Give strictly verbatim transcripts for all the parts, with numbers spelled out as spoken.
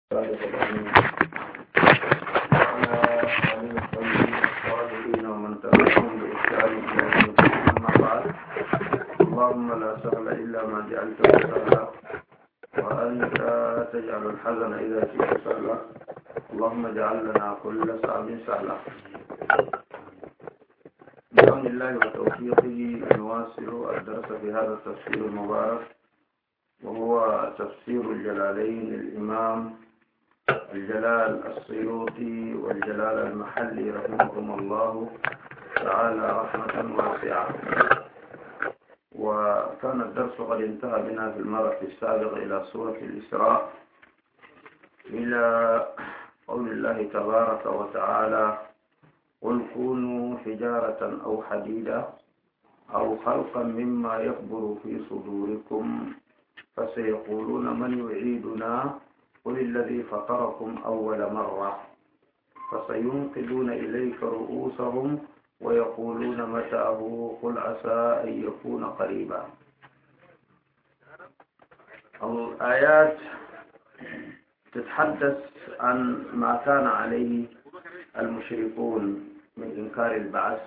صادق الأمين وعلى آله الطيبين الطاهرين ومن تبعهم بإحسان إلى يوم الدين. أما بعد، اللهم لا سهل إلا ما جعلته سهلا وأنت تجعل الحزن إذا شئت سهلا. اللهم اجعل لنا كل صعب سهلا. بحمد الله وتوفيقه نواصل الدرس في هذا التفسير المبارك، وهو تفسير الجلالين الإمام الجلال السيوطي والجلال المحلي رحمهم الله تعالى رحمة واسعة. وكان الدرس قد انتهى بنا في المرة السابقة إلى سورة الإسراء، إلى قول الله تبارك وتعالى: قل كونوا حجارة أو حديدا أو خلقا مما يكبر في صدوركم فسيقولون من يعيدنا قل الذي فطركم أول مرة فسينقضون إليك رؤوسهم ويقولون متى هو قل عسى أن يكون قريبا. الآيات تتحدث عن ما كان عليه المشركون من إنكار البعث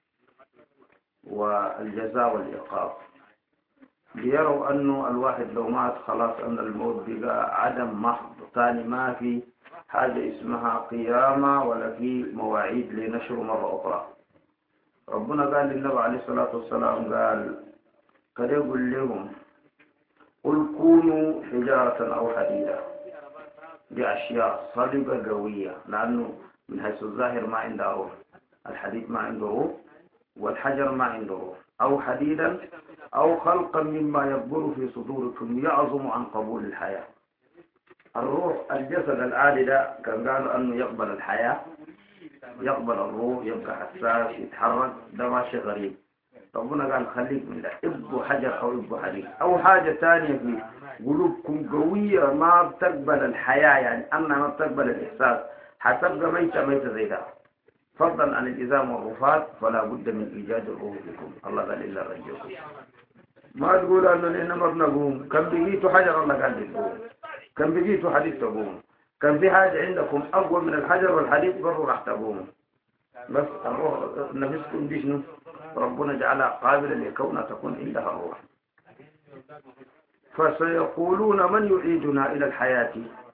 والجزاء والعقاب. بيروا أنه الواحد لو مات خلاص أن الموت بقى عدم محض، كان ما في حاجة اسمها قيامة ولا في مواعيد لنشر مرة أخرى. ربنا قال للنبي عليه الصلاة والسلام، قال قد يقول لهم: قل كونوا حجارة أو حديدا، بأشياء صلبة قوية، لأنه من حيث الظاهر ما عنده روح، الحديد ما عنده روح والحجر ما عنده روح. أو حديدا أو خلقا مما يكبر في صدوركم يعظم عن قبول الحياة. الروح الجسد العادي ده كان قالوا أنه يقبل الحياة، يقبل الروح، يبقى حساس، يتحرك، ده ماشي غريب. ربنا قال خليك من ده، ابو حجر أو ابو حديد. أو حاجة ثانية في قلوبكم قوية ما بتقبل الحياة، يعني أنها ما بتقبل الإحساس، حتبقى ميتة ميتة زي ده. فضلا عن الإزام والرفات فلا بد من إيجاد الروح فيكم. الله قال إلا رجوكم. ما تقول أنه نحن ما بنقوم، كان بقيتوا حجر الله قال تقوم، كان بقيتوا حديد تقوم، كان في حاجة عندكم أقوى من الحجر والحديد برضو راح تقوم. بس الروح نفسكم دي شنو؟ ربنا جعلها قابلة لكونها تكون عندها الروح. فسيقولون من يعيدنا إلى الحياة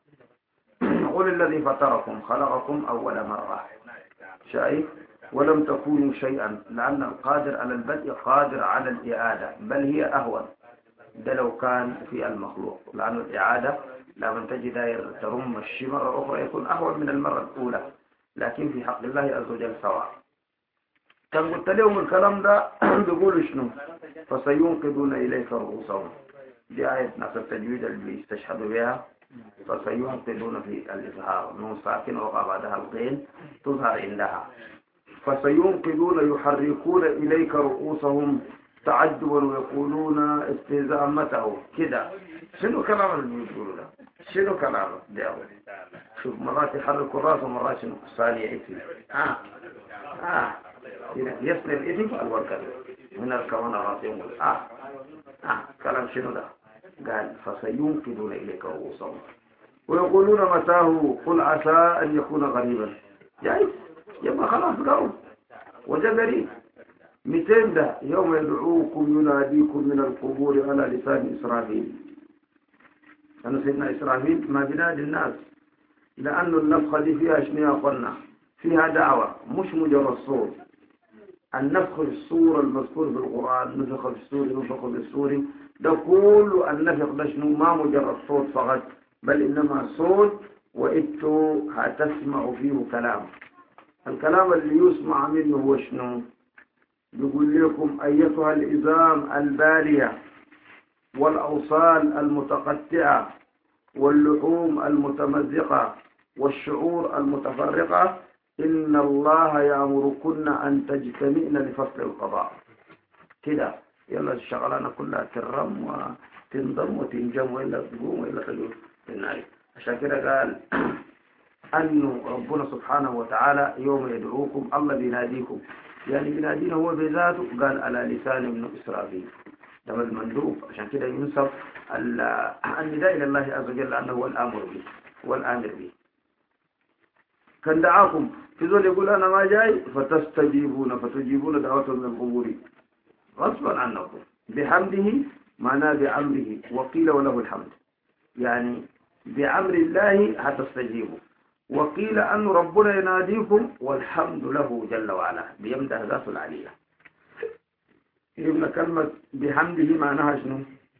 قل الذي فطركم خلقكم أول مرة. شايف؟ ولم تكونوا شيئا، لأن القادر على البدء قادر على الإعادة، بل هي أهون. ده لو كان في المخلوق، لأن الإعادة لما تجي داير ترم الشيء مرة أخرى يكون أهون من المرة الأولى، لكن في حق الله عز وجل سواء. كان قلت لهم الكلام ده بيقولوا شنو؟ فسينقضون إليك رؤوسهم. دي آية نفس التجويد اللي بيستشهدوا بها. فسينقضون في الإظهار، نون ساكن وقع بعدها الغين تظهر عندها. فسينقضون يحركون إليك رؤوسهم تعجبا ويقولون استهزاء متى كده. شنو كلام اللي بيقولوا ده؟ شنو كلام ده؟ شوف، مرات يحركوا الراس ومرات شنو صالح إثم. آه آه يسنى الإثم الوركة من الكون الراس يقول آه آه كلام شنو ده؟ قال فسينقضون إليك رؤوسهم ويقولون متاه قل عسى أن يكون قريبا. يعني يبقى خلاص قالوا وجاء قريب. مئتين ده يوم يدعوكم يناديكم من القبور على لسان إسرافيل. أنا سيدنا إسرافيل ما بينادي الناس، لأنه النفخة دي فيها شنو قلنا؟ فيها دعوة مش مجرد صوت. النفخ في الصور المذكور في القرآن، نفخ في السور، نفخ في السور، ده كله النفخ ده شنو؟ ما مجرد صوت فقط، بل إنما صوت وإنتوا هتسمعوا فيه كلام. الكلام اللي يسمع منه هو شنو؟ يقول لكم أيتها الإزام البالية والأوصال المتقطعة واللحوم المتمزقة والشعور المتفرقة، إن الله يأمركن أن تجتمعن لفصل القضاء. كده يلا الشغلانة كلها ترم وتنضم وتنجم وإلا تقوم وإلا تقوم في النار. عشان كده قال أنه ربنا سبحانه وتعالى يوم يدعوكم الله بيناديكم، يعني بينادينا هو بذاته. قال على لسان ابن إسرائيل، ده المندوب. عشان كده ينصف النداء إلى الله عز وجل أنه هو الآمر به. والآمر به. كان دعاكم في ذول يقول أنا ما جاي فتستجيبون فتجيبون دعوة من القبور غصبا عنكم بحمده معناه بأمره، وقيل وله الحمد، يعني بأمر الله هتستجيبوا، وقيل أن ربنا يناديكم والحمد له جل وعلا بيمدح ذات العلية. إن كلمة بحمده معناها شنو؟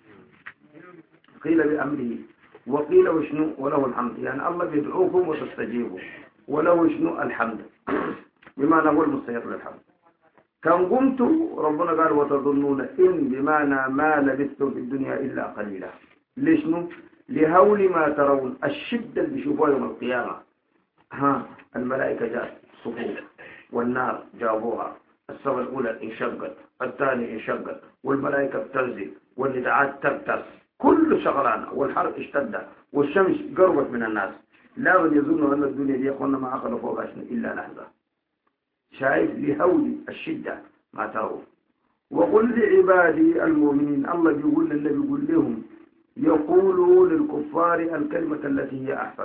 قيل بأمره، وقيل وشنو وله الحمد، يعني الله بيدعوكم وتستجيبوا، وله شنو الحمد بمعنى هو المستحق للحمد. كان قمتوا ربنا قال وتظنون إن بمعنى ما لبثتم في الدنيا إلا قليلا. ليش نو؟ لهول ما ترون الشدة اللي بيشوفوها يوم القيامة. ها الملائكة جاءت صفوف، والنار جابوها، السماء الأولى انشقت، الثانية انشقت، والملائكة بتنزل، والندعات تبتس، كل شغلانة، والحر اشتد، والشمس قربت من الناس. لا من يظن أن الدنيا دي يقولنا ما أخذ فوق عشنا إلا لحظة. شايف لهول الشدة ما ترون. وقل لعبادي المؤمنين، الله بيقول للنبي بيقول لهم يقولوا للكفار الكلمة التي هي أحسن.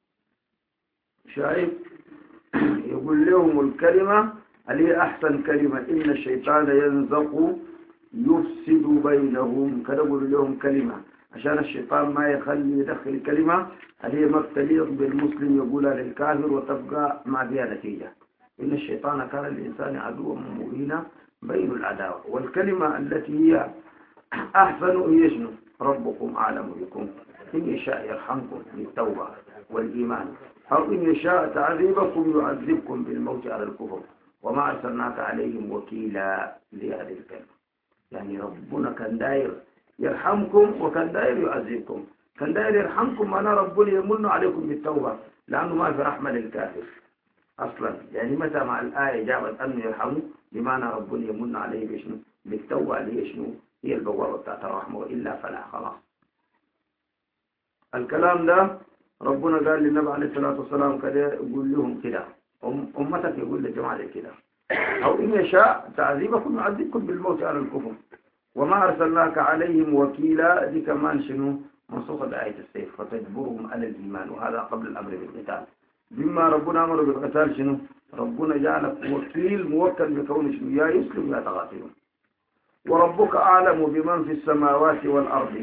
شايف يقول لهم الكلمة اللي هي أحسن كلمة، إن الشيطان ينزق يفسد بينهم، كده يقول لهم كلمة عشان الشيطان ما يخلي يدخل كلمة اللي هي ما تليق بالمسلم يقولها للكافر وتبقى ما فيها نتيجة. إن الشيطان كان للإنسان عدوا مبينا بين العداوة، والكلمة التي هي أحسن هي شنو؟ ربكم أعلم بكم إن يشاء يرحمكم بالتوبة والإيمان، أو إن يشاء تعذيبكم يعذبكم بالموت على الكفر وما أرسلناك عليهم وكيلا لهذه الكلمة. يعني ربنا كان داير يرحمكم وكان داير يعذبكم. كان داير يرحمكم معناه ربنا يمن عليكم بالتوبة، لأنه ما في رحمة للكافر أصلا. يعني متى مع الآية جابت أنه يرحمه بمعنى ربنا يمن عليه بشنو؟ بالتوبة، اللي شنو؟ هي البوابة بتاعت الرحمة، وإلا فلا خلاص. الكلام ده ربنا قال للنبي عليه الصلاة والسلام كده يقول لهم كده، أمتك يقول للجماعة كده، أو إن يشاء تعذيبكم يعذبكم بالموت على الكفر وما أرسلناك عليهم وكيلا. دي كمان شنو؟ منسوخة بآية السيف، فتجبرهم على الإيمان، وهذا قبل الأمر بالقتال. بما ربنا أمر بالقتال شنو؟ ربنا جعلك وكيل موكل بكون شنو؟ يا يسلم يا تقاتلون. وربك أعلم بمن في السماوات والأرض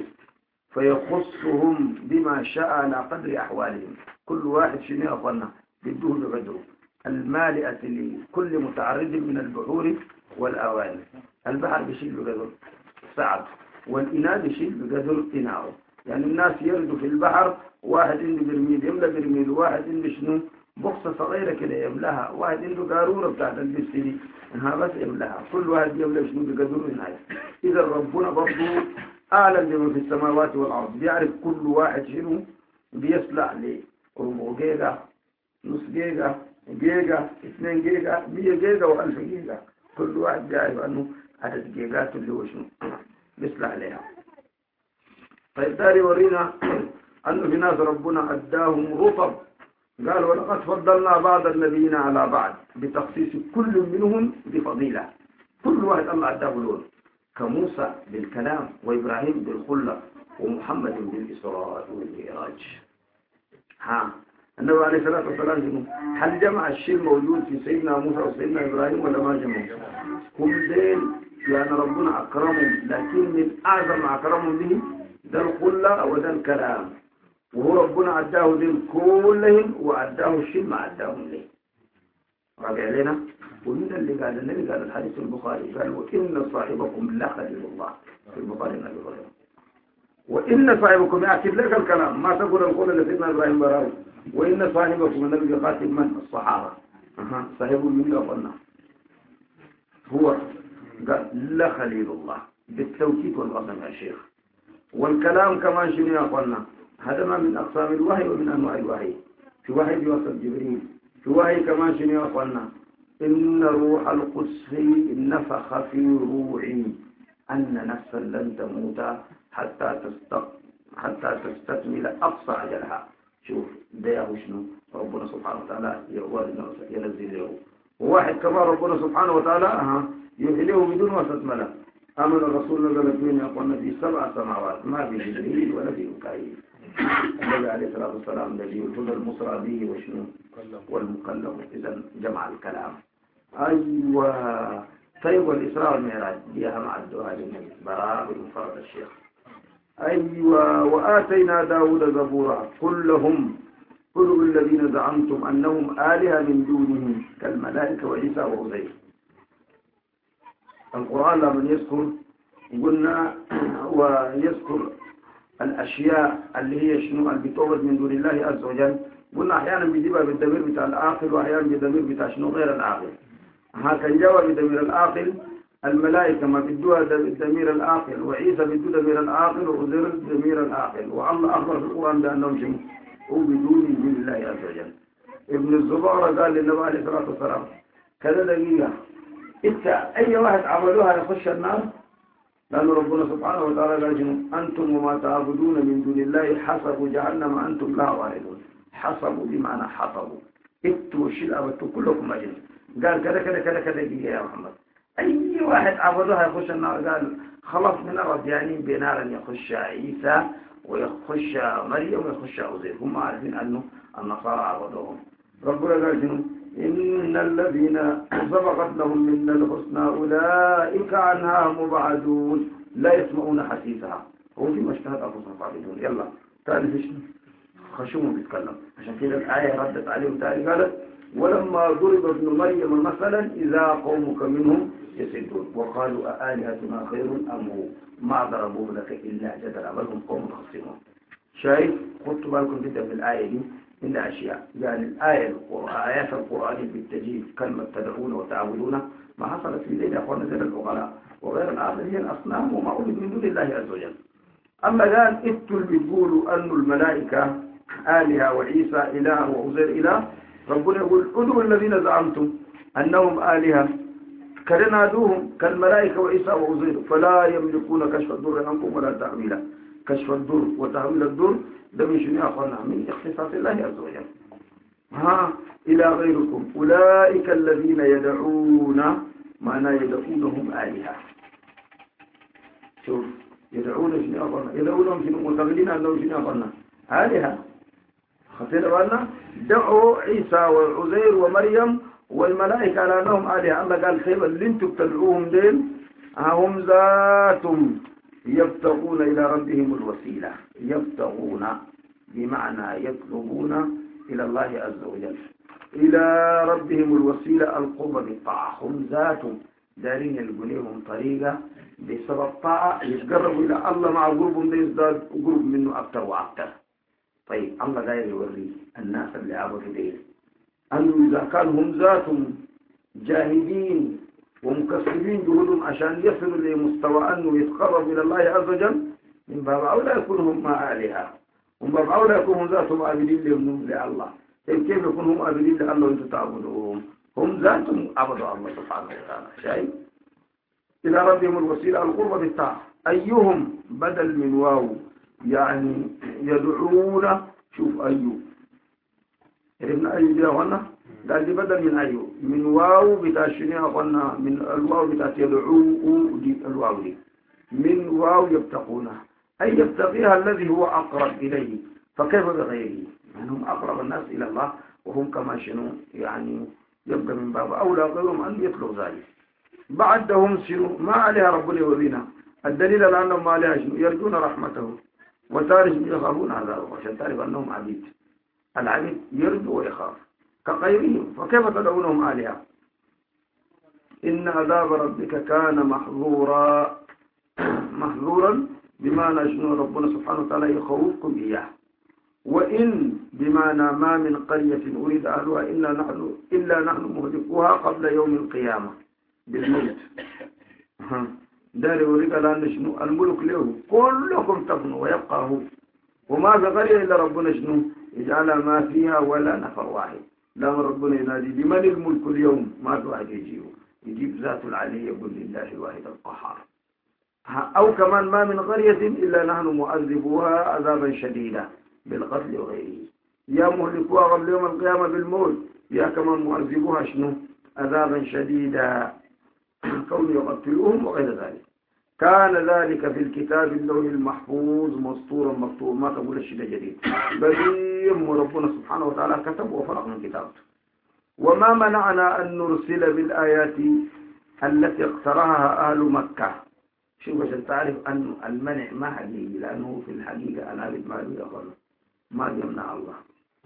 فيخصهم بما شاء على قدر أحوالهم. كل واحد شنو أخوانا بدوه بقدره، المالئة لكل متعرض من البحور والأواني. البحر بيشيل بقدر سعد، والإناء بيشيل بقدر إناءه. يعني الناس يردوا في البحر، واحد عنده برميل يملى برميل، واحد عنده شنو بقصة صغيرة كده يملاها، واحد عنده قارورة بتاعت البستري انها بس يملاها، كل واحد يملى شنو بقدره إناء. إذا ربنا برضه أعلم بما في السماوات والأرض، بيعرف كل واحد شنو بيصلح ليه، ربع جيجا، نص جيجا، جيجا، اثنين جيجا، مية جيجا وألف جيجا، كل واحد بيعرف أنه عدد جيجات اللي هو شنو بيصلح لها. طيب داري ورينا أنه في ناس ربنا أداهم رطب، قال ولقد فضلنا بعض النبيين على بعض بتخصيص كل منهم بفضيلة. كل واحد الله أداه لون، كموسى بالكلام، وإبراهيم بالخلة، ومحمد بالإسراء والمعراج. ها النبي عليه الصلاة والسلام هل جمع الشيء الموجود في سيدنا موسى وسيدنا إبراهيم ولا ما جمعوا؟ هم دين يعني ربنا أكرمهم، لكن من أعظم ما أكرمهم به ده الخلة وده الكلام، وهو ربنا أداه دين كلهم وأداه الشيء ما أداهم ليه. رجع لنا ومن اللي قال النبي قال الحديث البخاري قال وإن صاحبكم لخليل الله في البخاري النبي قال وإن صاحبكم يأكد لك الكلام ما تقول القول اللي سيدنا إبراهيم براوي، وإن صاحبكم النبي قاتل من الصحابة أها صاحب من قلنا هو قال لخليل الله بالتوكيد والقسم يا شيخ. والكلام كمان شنو يا أخوانا؟ هذا ما من أقسام الوحي ومن أنواع الوحي. في وحي بيوصف جبريل، في وحي كمان شنو يا أخوانا؟ إن روح القدس نفخ في روعي أن نفسا لن تموت حتى تستق حتى تستكمل أقصى أجلها. شوف ده شنو ربنا سبحانه وتعالى ينزل له. وواحد كمان ربنا سبحانه وتعالى أها يهله بدون وسط ملك. أمن الرسول نزل الدنيا يقولنا في سبع سماوات ما في جبريل ولا في ميكائيل. النبي عليه الصلاة والسلام الذي يقول المصرى به وشنو والمكلم، إذا جمع الكلام. أيوة. طيب والإسراء والمعراج دي أهم عدوها للنبي براء بالمفرد الشيخ. أيوة. وآتينا داود زبورا كلهم كل الذين زعمتم أنهم آلهة من دونه كالملائكة وعيسى وعزير. القرآن لما يذكر قلنا ويذكر الأشياء اللي هي شنو اللي بتعبد من دون الله عز وجل، قلنا أحيانا بيجيبها بالضمير بتاع العاقل وأحيانا بالضمير بتاع شنو غير العاقل. ها كان جاوب بضمير العاقل الملائكة ما بدوها بالضمير العاقل، وعيسى بدو ضمير العاقل، وعزير ضمير العاقل، والله أخبر في القرآن بأنهم شنو وبدون من الله عز وجل. ابن الزبارة قال للنبي عليه الصلاة والسلام كذا دقيقة، انت اي واحد عملوها يخش النار، لأن ربنا سبحانه وتعالى قال أنتم وما تعبدون من دون الله حسب جهنم أنتم لها واردون. حسبوا بمعنى حطبوا، اتوا الشيء أبدتوا كلكم أجل. قال كذا كذا كذا كذا دقيقة يا محمد، أي واحد عبدوها يخش النار. قال خلاص من الأرض يعني بنار يخش عيسى ويخش مريم ويخش عزير، هم عارفين أنه النصارى عبدوهم. ربنا قال شنو؟ إن الذين سبقت لهم منا الحسنى أولئك عنها مبعدون لا يسمعون حسيسها هو في اشتهت أنفسهم خالدون. يلا تعالى في شنو؟ خشوم بيتكلم. عشان كده الآية ردت عليهم تعالى قالت ولما ضرب ابن مريم مثلا إذا قومك منهم يسدون وقالوا أآلهتنا خير أم هو ما ضربوه لك إلا جدلا بل هم قوم خصمون. شايف؟ خدتوا بالكم جدا في الآية دي من أشياء. يعني الآية القرآن آيات القرآن بالتجيب كلمة تدعون وتعبدون ما حصلت في ذلك أخوانا زي الأغلاء وغير الآخر هي الأصنام وما أولد من دون الله عز وجل. أما الآن إنتوا اللي بيقولوا أن الملائكة آلهة وعيسى إله وعزير إله، ربنا يقول ادعوا الذين زعمتم أنهم آلهة كرنادوهم كالملائكة وعيسى وعزير فلا يملكون كشف الضر عنكم ولا تحويلا. كشف الضر وتحويل الضر ده من شنو يا أخوانا؟ من اختصاص الله عز وجل. ها إلى غيركم أولئك الذين يدعون معنى يدعونهم آلهة. شوف يدعون شنو يا أخوانا؟ يدعونهم شنو متغلين أنهم شنو يا أخوانا؟ آلهة. خطينا بالنا دعوا عيسى وعزير ومريم والملائكة على أنهم آلهة. الله قال خير اللي انتم تدعوهم دين هم ذاتهم يبتغون إلى ربهم الوسيلة. يبتغون بمعنى يطلبون إلى الله عز وجل إلى ربهم الوسيلة القرب بالطاعة. هم ذاتهم دارين يلقونيهم طريقة بسبب طاعة يتقربوا إلى الله مع قربهم ده يزداد قرب منه أكثر وأكثر. طيب الله داير يوري الناس اللي عبدوا دين أنه إذا كان هم ذاتهم جاهدين ومكسبين جهودهم عشان يصلوا لمستوى أنه يتقرب إلى الله عز وجل من باب أولى يكون هم مع آلهة ومن باب أولى يكون هم ذاتهم عابدين لله. كيف يكون هم عابدين لله وأنتم تعبدوهم؟ هم ذاتهم عبدوا الله سبحانه وتعالى. شايف؟ إلى ربهم الوسيلة القرب بالطاعة. أيهم بدل من واو يعني يدعون. شوف أيوب عرفنا أيوب يا أخوانا؟ قال دي بدل من أيوب من واو بتاع شنو يا أخوانا؟ من الواو بتاع يدعوه دي الواو دي من واو يبتقونه أي يبتقيها الذي هو أقرب إليه فكيف بغيره؟ يعني هم أقرب الناس إلى الله وهم كما شنو يعني يبقى من باب أولى غيرهم أن يطلب ذلك. بعدهم شنو ما عليها ربنا يورينا الدليل على أنهم ما عليها شنو يرجون رحمته وتارج يخافون عذابه عشان تعرف أنهم عبيد. العبيد يرجو ويخاف كغيرهم فكيف تدعونهم آلهة؟ إن عذاب ربك كان محظورا. محظورا بمعنى شنو ربنا سبحانه وتعالى يخوفكم إياه. وإن بمعنى ما من قرية أريد أهلها إلا نحن إلا نحن مهلكوها قبل يوم القيامة بالموت. دار يريد أن شنو الملك له كلكم تفنوا ويبقى هو وما في قرية إلا ربنا شنو يجعل ما فيها ولا نفر واحد. لما ربنا ينادي بمن الملك اليوم ما في واحد يجيبه يجيب ذات العلي يقول لله الواحد القهار. أو كمان ما من قرية إلا نحن مؤذبوها عذابا شديدا بالقتل وغيره. يا مهلكوها قبل يوم القيامة بالموت يا كمان مؤذبوها شنو عذابا شديدا كون يقتلوهم وغير ذلك. كان ذلك في الكتاب اللوح المحفوظ مسطورا مكتوبا. ما تقول الشيء جديد، بديم ربنا سبحانه وتعالى كتب وفرق من كتابته. وما منعنا أن نرسل بالآيات التي اقترحها أهل مكة. شوف عشان تعرف أن المنع ما حقيقي، لأنه في الحقيقة أنا أريد ما يقول ما يمنع الله.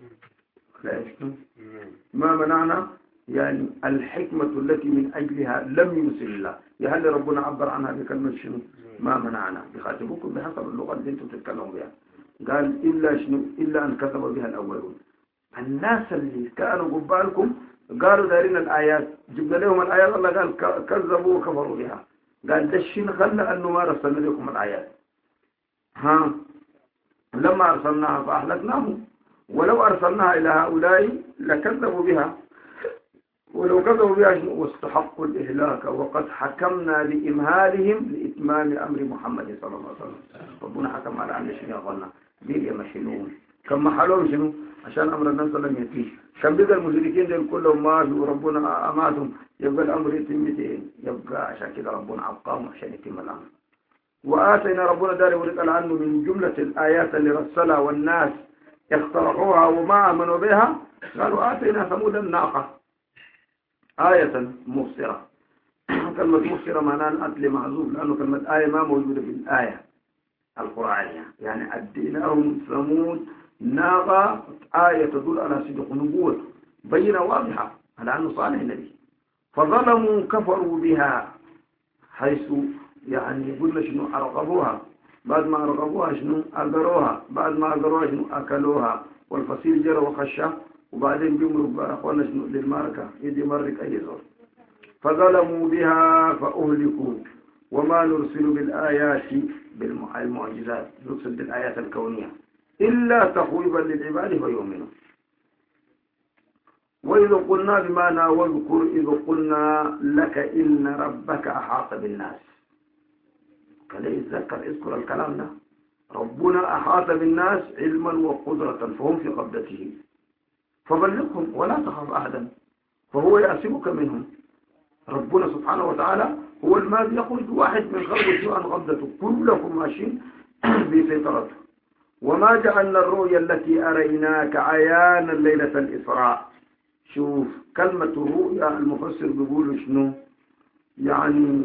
ما منعنا يعني الحكمة التي من أجلها لم يرسل الله. يا هل ربنا عبر عنها بكلمة شنو؟ ما منعنا. بخاتبوكم بحسب اللغة اللي انتم تتكلموا بها. قال إلا شنو؟ إلا أن كذب بها الأولون. الناس اللي كانوا قبالكم قالوا دارين الآيات، جبنا لهم الآيات، الله قال كذبوا وكفروا بها. قال دشين خلى أنه ما رسلنا لكم الآيات. ها لما أرسلناها فأهلكناهم، ولو أرسلناها إلى هؤلاء لكذبوا بها، ولو كذبوا بها واستحقوا الإهلاك، وقد حكمنا بإمهالهم لإتمام أمر محمد صلى الله عليه وسلم. ربنا حكم على أن شنو يقولنا دير يمشلون كم محلهم شنو عشان أمر النبي صلى الله عليه وسلم يتيش. كم بقى المشركين دول كلهم ماتوا وربنا أماتهم، يبقى الأمر يتم متين، يبقى عشان كده ربنا أبقاهم عشان يتم الأمر. وآتينا ربنا دار ورقل عنه من جملة الآيات اللي رسلها والناس اخترعوها وما آمنوا بها. قالوا آتينا ثمود الناقة آية مبصرة. كلمة مبصرة معناها الأصل معزوف، لأنه كلمة آية ما موجودة في الآية القرآنية. يعني أديناهم ثمود ناقة، آية تدل على صدق نبوته بينة واضحة على أنه صالح النبي. فظلموا كفروا بها، حيث يعني يقول شنو أرغبوها، بعد ما أرغبوها شنو أقروها، بعد ما أقروها شنو أكلوها، والفصيل جرى وخشى، وبعدين بيمروا أخوانا شنو للماركة يدي مرك أي زور. فظلموا بها فأهلكوا. وما نرسل بالآيات بالمعجزات، نرسل بالآيات الكونية إلا تخويبا للعباد فيؤمنوا. وإذا قلنا بمعنى واذكر إذا قلنا لك إن ربك أحاط بالناس. قال يتذكر اذكر الكلام ده. ربنا أحاط بالناس علما وقدرة، فهم في قبضته، فبلغهم ولا تخاف أحدا، فهو يأسمك منهم. ربنا سبحانه وتعالى هو الماضي يخرج واحد من خلقه عن قبضته، كلكم ماشيين بسيطرته. وما جعلنا الرؤيا التي أريناك عيانا ليلة الإسراء. شوف كلمة الرؤيا المفسر بيقول شنو يعني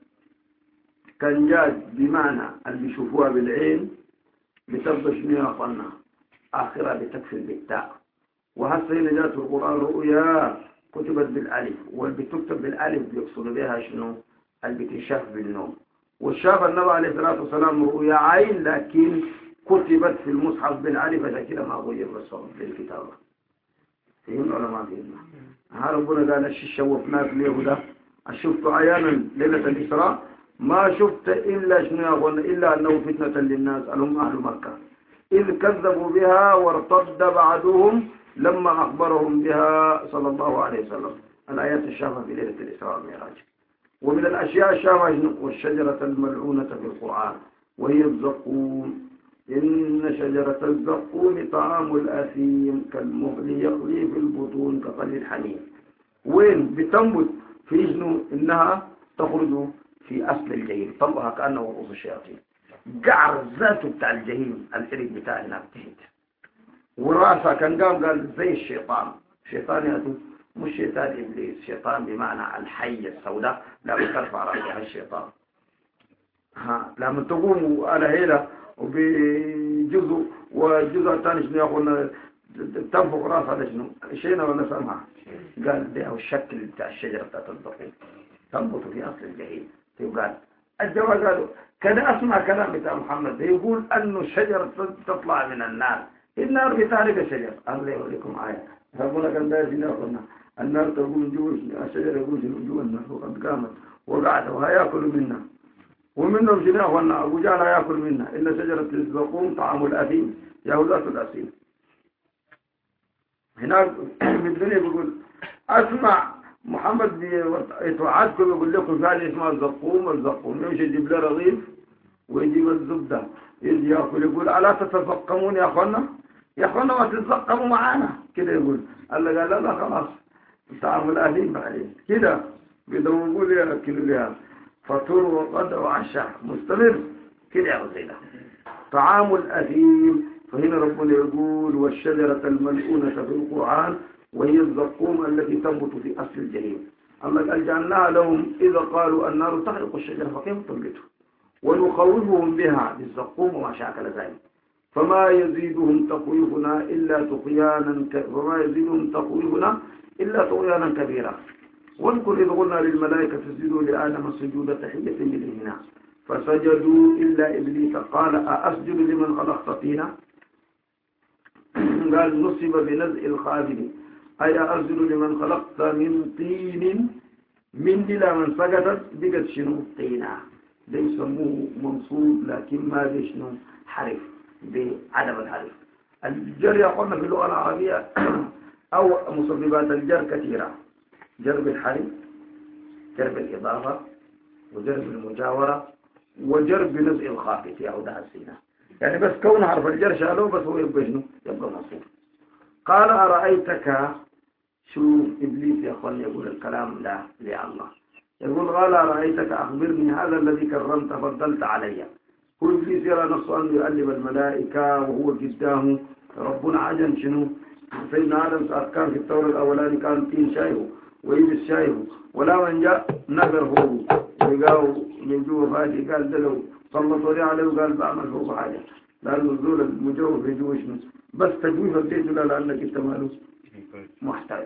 كان جاد بمعنى اللي بيشوفوها بالعين بتبقى شنو يا فنا آخرها بتكفل بالتاء. وهسه هنا جاءت القرآن رؤيا كتبت بالألف، واللي بتكتب بالألف بيقصد بها شنو اللي بتشاف بالنوم. والشاف النبي عليه الصلاة والسلام رؤيا عين، لكن كتبت في المصحف بالألف، عشان كده ما غير بالصوت بالكتابة. فيهم العلماء فيهم. ها ربنا قال الشيء شوفناه في اليهود شفت عيانا ليلة الإسراء، ما شفت إلا شنو يا أخوانا إلا أنه فتنة للناس هم أهل مكة، إذ كذبوا بها وارتد بعدهم لما أخبرهم بها صلى الله عليه وسلم. الآيات الشافة في ليلة الإسراء والمعراج. ومن الأشياء الشافة والشجرة الملعونة في القرآن وهي الزقوم. إن شجرة الزقوم طعام الأثيم كالمهل يغلي في البطون كقلي الحميم. وين بتنبت في شنو إنها تخرج في أصل الجحيم، طلعها كأنه رؤوس الشياطين. قعر ذاته بتاع الجحيم الحرق بتاع النار تحت، وراسها كان قام قال زي الشيطان. شيطان يأتي مش شيطان إبليس، شيطان بمعنى الحية السوداء لا بترفع رأسها الشيطان. ها لما تقوم على هيلة وبجزء والجزء الثاني شنو يقولنا تنفق راسها ده شنو شينا ولا سمعها. قال ده هو الشكل بتاع الشجرة بتاعت الزقوم تنبت في أصل الجحيم. يقال الجواب قالوا كده أسمع كلام بتاع محمد يقول أنه الشجرة تطلع من النار، النار بتعرف الشجر. الله يوريكم آية ربنا كان داير فينا قلنا النار تقول جوز الشجر يقول جوا النار وقد قامت وقعد وهياكل منا ومنهم شنو قلنا أبو جهل هياكل منا إن شجرة الزقوم طعام الأثيم يهودات الأثيم. هناك بالدنيا بيقول أسمع محمد يتوعدكم يقول لكم ثاني اسمها الزقوم. الزقوم يمشي يجيب له رغيف ويجيب الزبدة يجي ياكل يقول ألا تتزقمون يا أخوانا يا أخوانا ما تتزقموا معانا كده يقول. الله قال لا لا خلاص طعام الأهلين بعدين كده بدهم يقول يأكلوا لها. فطور وغدا وعشاء مستمر كده يا زينا. طعام الأثيم، فهنا ربنا يقول والشجرة الملعونة في القرآن وهي الزقوم التي تنبت في أصل الجحيم. الله قال جعلناها لهم إذا قالوا النار تحرق الشجرة فكيف تنبته ونخوفهم بها بالزقوم وما شاكل ذلك فما يزيدهم تخويفنا إلا طغيانا فما يزيدهم تخويفنا إلا طغيانا كبيرا. واذكر إذ قلنا للملائكة اسجدوا لآدم سجود تحية مننا فسجدوا إلا إبليس قال أأسجد لمن خلقت طينا قال نصب بنزع الخافض أي أسجد لمن خلقت من طين من دلا من سجدت بقت شنو طينا ده يسموه منصوب لكن ما بيشنو حرف بعدم الحرف. الجر يقولنا في اللغة العربية أو مسببات الجر كثيرة، جر بالحرف، جر بالإضافة، وجر بالمجاورة، وجر بنزع الخافض يعود على السينة. يعني بس كون حرف الجر شالوه بس هو يبقى شنو؟ يبقى منصوب. قال أرأيتك، شو إبليس يا أخوان يقول الكلام لا لله، يقول قال أرأيتك أخبرني هذا الذي كرمت فضلت علي. هو إبليس يرى نفسه أنه يقلب الملائكة وهو قدامه ربنا عجن شنو؟ سيدنا آدم كان في الثورة الأولاني كان تين شايبه ويبس شايبه ولا من جاء نذر هو لقاه من جوا فادي قال دلو صلى الله عليه وقال بعمل فوق حاجة لأنه الزول المجوف في جوا شنو بس تجويف البيت لا لأنك انت ماله محتاج.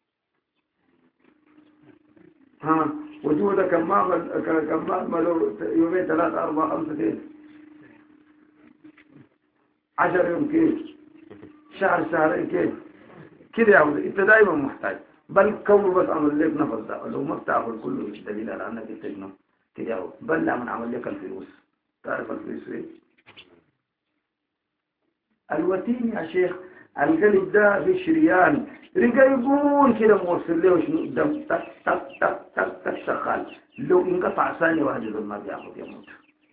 ها وجوده كمان كمان ماله يومين ثلاثة أربعة خمسة كيف عشر يوم كيف شهر شهرين كيف كده يا عودة انت دائما محتاج. بل كونه بس عمل لك نفس ده لو ما بتاكل كله مش دليل على انك تجنن كده يا عودة. بل من عمل لك الفلوس. تعرف الفلوس ايه؟ الوتين يا شيخ القلب ده في شريان رجايبون كده موصل له شنو دم تك تك تك تك تك شغال لو انقطع ثانية واحدة ما بياخد يموت.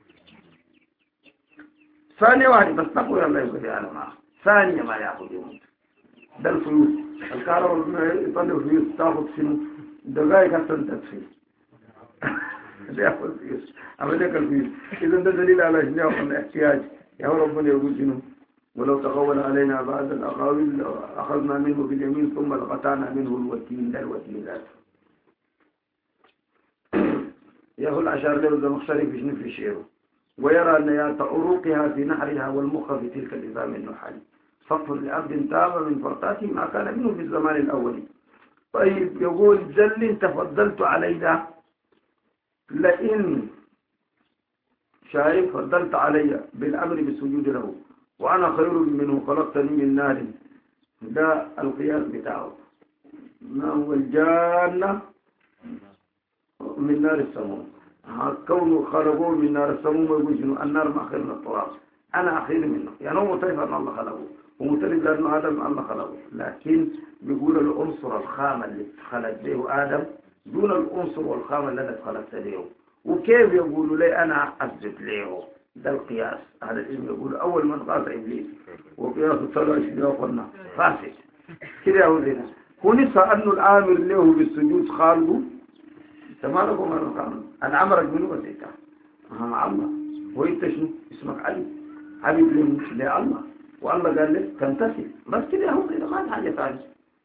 ثانية واحدة بس تقوى الله يقول على معه ثانية ما ياخد يموت. ده الفلوس الكهرباء يطلع فلوس تاخد شنو دقائق حتى تدفي ده ياخد فلوس عمل لك الفلوس. إذا ده دليل على شنو الاحتياج. يا ربنا يقول شنو ولو تقول علينا بعض الأقاويل أخذنا منه باليمين ثم لقطعنا منه الوتين. ده الوتين ذاته يقول عشر له الزمخشري في شنو في شعره ويرى أن يات عروقها في نحرها والمخ في تلك الإزام النحالي صف لعبد تاب من فرطاته ما كان منه في الزمان الأولي. طيب يقول جل تفضلت علينا لئن شايف فضلت علي بالأمر بالسجود له وأنا خير منه خلقتني من نار. ده القياس بتاعه ما هو الجنة من نار السموم كونه خلقوه من نار السموم ويقول شنو النار ما خير من التراب أنا أخير منه. يعني هو متعرف أن الله خلقه ومتعرف لأنه آدم الله خلقه لكن بيقول العنصر الخام اللي خلق به آدم دون العنصر والخام الذي خلقت به. وكيف يقولوا لي أنا أسجد له؟ ده القياس. هذا العلم يقول أول من قاس إبليس وقياس الصلاة شنو قلنا فاسد كده يقول لنا ونسى أن الآمر له بالسجود خالده تمالكم أنا قام أنا عمرك منه وسيكا أهم عمر وإنت شنو اسمك علي حبيب لله الله والله قال لك تمتثل بس كده يقول لنا ما حاجة ثانية.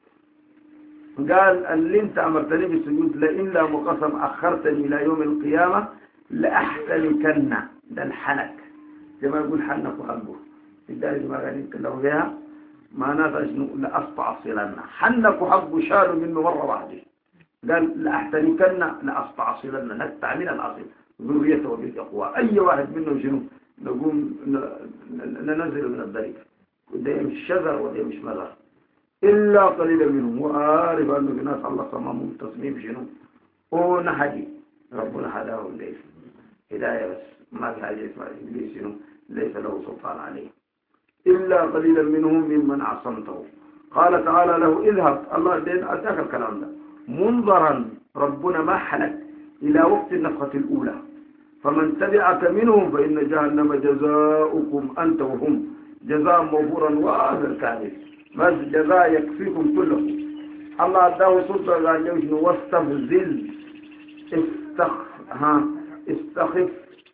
قال اللي انت أمرتني بالسجود لئن لا مقسم أخرتني إلى يوم القيامة لأحتلكن. ده الحنك زي ما يقول حنك وحبه في الدارج ما قاعدين يتكلموا بها معناتها شنو لأستعصلن. حنك وحبه شالوا منه مرة واحدة قال لأحتلكن لأستعصلن نقطع من الأصل ذريته بالإقوى. أي واحد منهم شنو نقوم ننزل من الضريح وده مش شجر وده مش مذر إلا قليلا منهم. وعارف أنه في ناس الله صممهم تصميم شنو ونحدي ربنا هداهم ليس هداية بس ما في حاجة اسمها إبليس شنو ليس له سلطان عليه إلا قليلا منهم ممن عصمته. قال تعالى له اذهب الله دين أتاك الكلام ده منظرا ربنا ما حلك إلى وقت النفخة الأولى فمن تبعك منهم فإن جهنم جزاؤكم أنت وهم جزاء موفورا وآخر كامل بس جزاء يكفيكم كلكم. الله أداه سلطة قال له واستفزل استخ ها استخف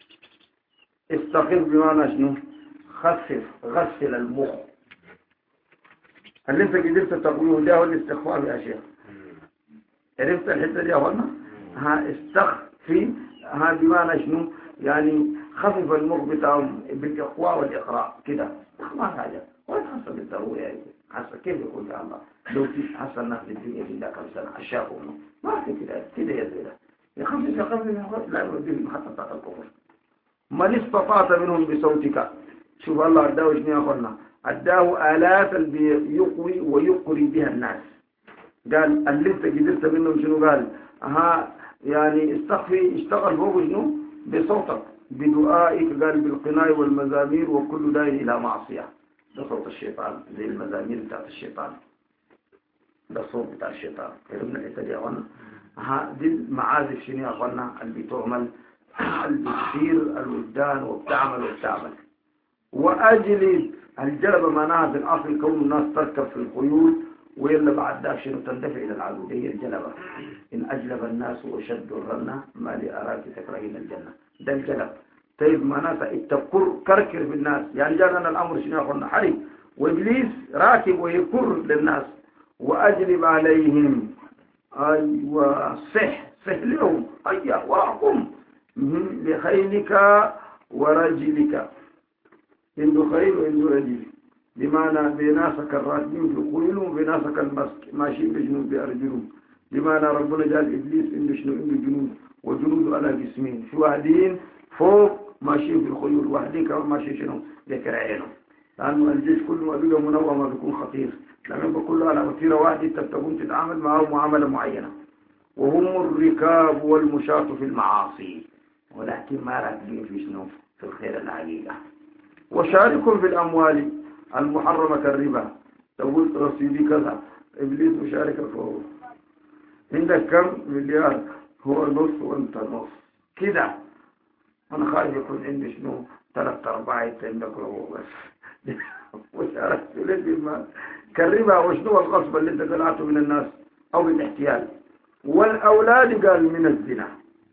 استخف بمعنى شنو؟ خفف غسل المخ. اللي انت قدرت تقوله ده هو الاستخفاف يا شيخ. عرفت الحته دي يا اخوانا؟ ها استخفي ها بمعنى شنو؟ يعني خفف المخ بتاعهم بالاقواء والاقراء كده. ما حاجه ولا حسب الضروره يعني. حسب كيف يقول يا الله لو في حسن الناس في الدنيا في ذاك السنه اشافهم ما في كده كده يا زلمه يخفف يخفف لا يوديهم حتى بتاعت الكفر. من استطعت منهم بصوتك. شوف الله اداه شنو يا اخوانا؟ اداه آلات يقوي ويقري بها الناس. قال اللي انت قدرت منهم شنو؟ قال ها يعني استخفي اشتغل فوق شنو؟ بصوتك بدعائك. قال بالقناء والمزامير وكل داعي الى معصيه. ده صوت الشيطان زي المزامير بتاعت الشيطان. ده الصوت بتاع الشيطان. فهمنا الحته دي يا اخوانا؟ ها دي المعازف شنو يا اخوانا؟ اللي بتعمل اللي بتصير الوجدان وبتعمل وبتعمل. واجلب الجلب معناها في الاصل كون الناس تركب في الخيول ويلا بعد ذاك شنو تندفع الى العدو. هي الجلبه. ان اجلب الناس وشدوا الرنه ما لي اراك تكرهين الجنه. ده الجلب. طيب معناتها التكر كركر في الناس يعني جاءنا الامر شنو يا اخوانا؟ حري وابليس راكب ويكر للناس. واجلب عليهم ايوه صح صح لهم ايوه واقم بخيلك ورجلك. عنده خيل وعنده رجل بمعنى بناسك الراكبين في الخيول وبناسك الماشيين بجنود بأرجلهم. بمعنى ربنا جعل إبليس عنده شنو؟ عنده جنود وجنود على جسمين. في واحدين فوق ماشيين في الخيول واحدين كمان ماشيين شنو؟ بكرعينهم. لأنه الجيش كله ما بيبقى منوع ما بيكون خطير. لما يبقى كله على وتيرة واحدة تتقون تتعامل معه معاملة معينة. وهم الركاب والمشاة في المعاصي ولكن ما راكبين في شنو؟ في الخير العليلة. وشاركهم في الأموال المحرمة كالربا. تقول رصيدي كذا إبليس مشارك فوق. عندك كم مليار؟ هو نص وانت نص كده. أنا خايف يكون عندي شنو؟ ثلاث أرباع عندك هو بس. وشاركت لك بالمال كالربا. وشنو الغصب اللي انت قلعته من الناس أو بالاحتيال. والأولاد قال من الزنا.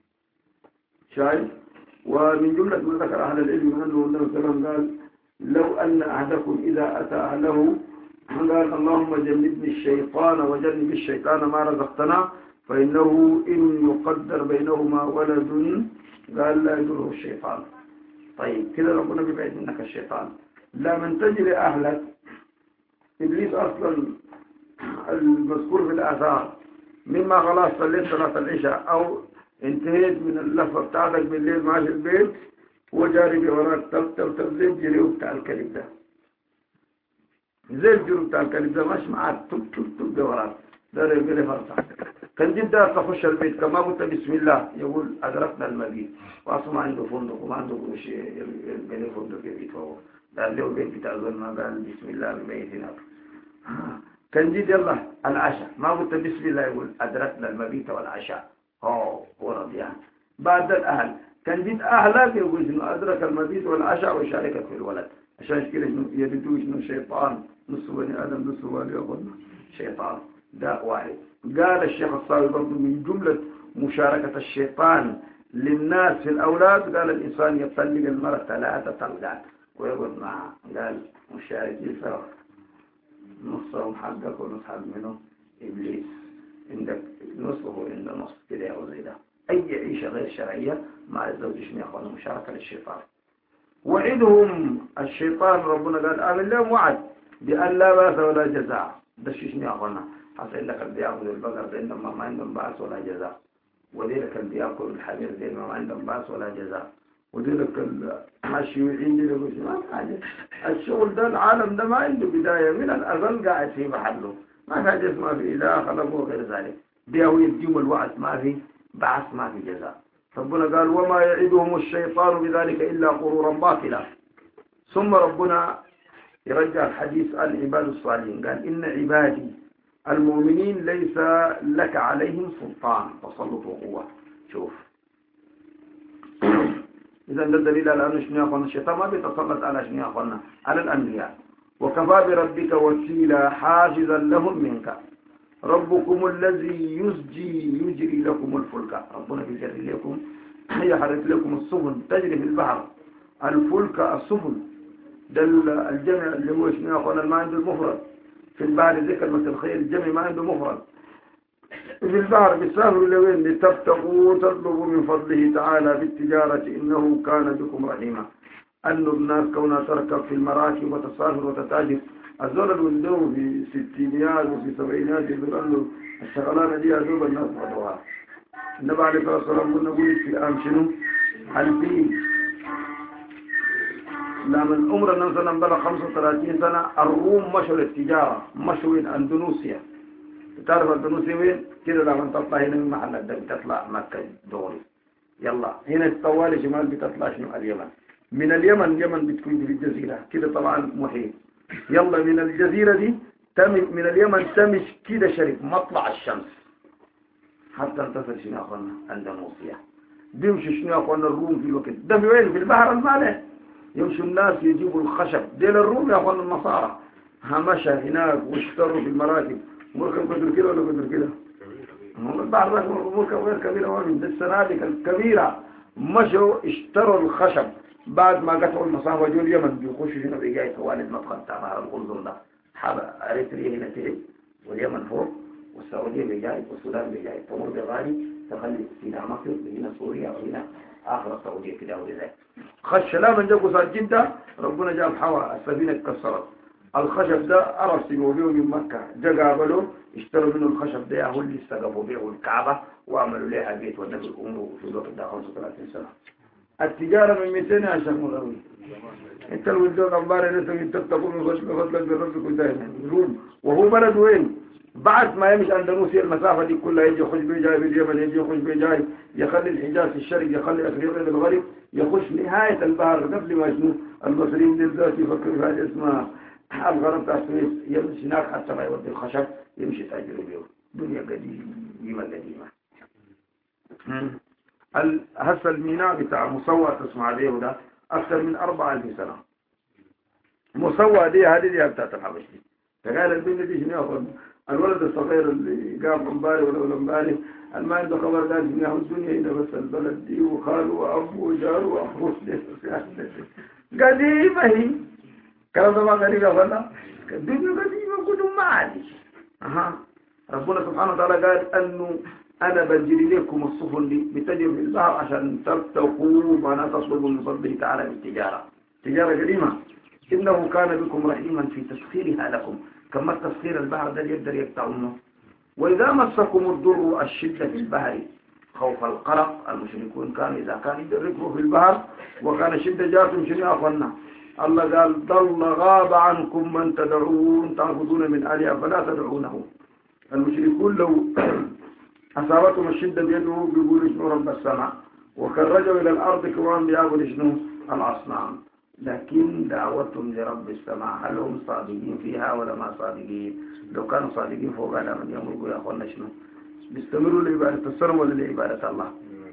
شايف؟ ومن جملة ما ذكر أهل العلم أنه النبي صلى الله عليه وسلم قال لو أن أحدكم إذا أتى أهله قال اللهم جنبني الشيطان وجنب الشيطان ما رزقتنا فإنه إن يقدر بينهما ولد قال لا يدره الشيطان. طيب كده ربنا بيبعد منك الشيطان. لا من تجري أهلك. إبليس أصلا المذكور في الآثار مما خلاص صليت صلاة العشاء أو انتهيت من اللفة بتاعتك بالليل ماشي البيت وجاري بوراك تب تب تب زي الجريو بتاع الكلب ده. زي الجريو بتاع الكلب ده ماشي معاك تب تب تب بوراك ده رجلي فرصة. كان جدا تخش البيت كما قلت بسم الله يقول أدركنا المبيت وأصلا ما عنده فندق وما عنده شيء يبقى فندق يبيت فهو قال له البيت بتاع ظلمة قال بسم الله الميت هناك. كان جد يلا العشاء ما قلت بسم الله يقول أدركنا المبيت والعشاء. أوه ورضي يعني. بعد الأهل كان جد أهلك يقول إنه أدرك المبيت والعشاء وشاركك في الولد. عشان كده إنه يبدو إنه شيطان نص بني آدم نص والي يظن شيطان ده واحد. قال الشيخ الصاوي برضه من جملة مشاركة الشيطان للناس في الأولاد قال الإنسان يطلق المرأة ثلاثة طلقات ويقعد معها. قال مشارك يسرق نصهم حقك ونص حق منه إبليس. عندك نصه وعند نص كده أو زي ده. أي عيشة غير شرعية مع الزوج شنو ياخذ مشاركة للشيطان. وعدهم الشيطان ربنا قال آمن لهم وعد بأن لا بأس ولا جزاء. ده شنو ياخذنا حصل لك اللي بياكل البقر ده إنما ما عندهم بأس ولا جزاء. وذلك اللي بياكل الحمير ده ما عندهم بأس ولا جزاء. وذلك الشيوعيين اللي يقولوا ما حاجة الشغل ده العالم ده ما عنده بداية من الأزل قاعد في محله ما في حاجة ما في إله خلقه غير ذلك. بيهو يديهم الوعد ما في بعث ما في جزاء. ربنا قال وما يعدهم الشيطان بذلك إلا غرورا باطلا. ثم ربنا يرجع الحديث عن عباد الصالحين قال إن عبادي المؤمنين ليس لك عليهم سلطان تسلط وقوة. شوف إذا ده دليل على أن شنو يا الشيطان ما بيتسلط على شنو يا على الأنبياء. وكفى بربك وكيلا حافظا لهم منك ربكم الذي يسجي يجري لكم الفلك. ربنا بيجري لكم يحرك لكم السفن تجري في البحر الفلك السفن ده الجمع اللي هو شنو يا اخوانا ما عنده المفرد في البحر ذكر مثل الخيل الجمع ما عنده مفرد في البحر بيسافروا لوين لتبتغوا وتطلبوا من فضله تعالى بالتجارة إنه كان بكم رحيما أنه الناس كونها تركب في المراكب وتسافر وتتاجر الزول الولدو في ستينيات وفي سبعينات يقول له الشغلانة دي أزوب الناس بدوها النبي عليه الصلاة والسلام قلنا قولي في الآن شنو الفيل لما العمر النبي صلى الله عليه وسلم بلغ خمسة وثلاثين سنة الروم مشوا للتجارة مشوا إلى أندونيسيا تعرف أندونيسيا وين؟ كده لما تطلع هنا من محل الدم تطلع مكة دوري يلا هنا الطوالي شمال بتطلع شنو اليمن من اليمن اليمن بتكون في الجزيرة كده طبعا محيط يلا من الجزيرة دي من اليمن تمش كده شرق مطلع الشمس حتى انتصر شنو يا أخوانا أندونيسيا بيمشي شنو يا أخوانا الروم في الوقت ده في وين في البحر المالح يمشوا الناس يجيبوا الخشب ديل الروم يا أخوانا النصارى همشى هناك واشتروا في المراكب مركب قدر كده ولا قدر كده هم البحر ده مركب غير كبيرة ومن ده السنادق الكبيرة مشوا اشتروا الخشب بعد ما قطعوا المسافة جو اليمن بيخشوا هنا بيجاي توالد مدخل تاع بحر القلزم ده حابة أريتريا هنا تحت واليمن فوق والسعودية بيجاي والسودان بيجاي تمر بغالي تخلي هنا مصر هنا سوريا وهنا آخر السعودية كده وذلك خش لا من جابوا صار جدة ربنا جاب حوا السفينة اتكسرت الخشب ده أرسلوا به من مكة جا قابلوا اشتروا منه الخشب ده هو اللي استقفوا به الكعبة وعملوا لها بيت والنبي الأمر في الوقت ده خمسة وثلاثين سنة التجارة من مئتين يا شيخ مغاوي انت الولدوك أخبار انتم تتقوا من فضلك بربكم دائما روم وهو بلد وين بعد ما يمشي أندونيسيا المسافة دي كلها يجي يخش بيجاي في اليمن يجي يخش بيجاي يخلي الحجاز في الشرق يخلي أفريقيا في الغرب يخش نهاية البحر قبل ما يشنو المصريين دلوقتي يفكروا في هذه اسمها الغرب تاع السويس يمشي هناك حتى ما يودي الخشب يمشي تاجر بيه دنيا قديمة قديمة هسه الميناء بتاع مسوى تسمع عليه ده أكثر من أربعة ألف سنة مسوى دي هذه دي بتاعت الحبش دي تقال الدنيا دي شنو ياخذ الولد الصغير اللي قام امبارح ولا امبارح ما عنده خبر قال شنو الدنيا هنا بس البلد دي وخاله وأبوه وجاره وأخوه قديمة هي كلام ده ما غريب يا فلا الدنيا قديمة كلهم ما عادي أها ربنا سبحانه وتعالى قال أنه أنا بجري لكم السفن دي بتجري في البحر عشان ترتقوا وأنا تطلبوا من فضله تعالى بالتجارة تجارة كريمة إنه كان بكم رحيما في تسخيرها لكم كما تسخير البحر ده يقدر يقطعونه وإذا مسكم الضر الشدة في البحر خوف القرق المشركون كانوا إذا كانوا يدركوا في البحر وكان شدة جاتهم شنو أخوانا الله قال ضل غاب عنكم من تدعون تعبدون من آلهة فلا تدعونه المشركون لو أصابتهم الشدة بيدعوا بيقولوا شنو رب السماء وكان رجعوا إلى الأرض كمان بيعبدوا شنو الأصنام لكن دعوتهم لرب السماء هل هم صادقين فيها ولا ما صادقين لو كانوا صادقين فوق على من يمرقوا يا أخوانا شنو بيستمروا لعبادة الصنم ولا لعبادة الله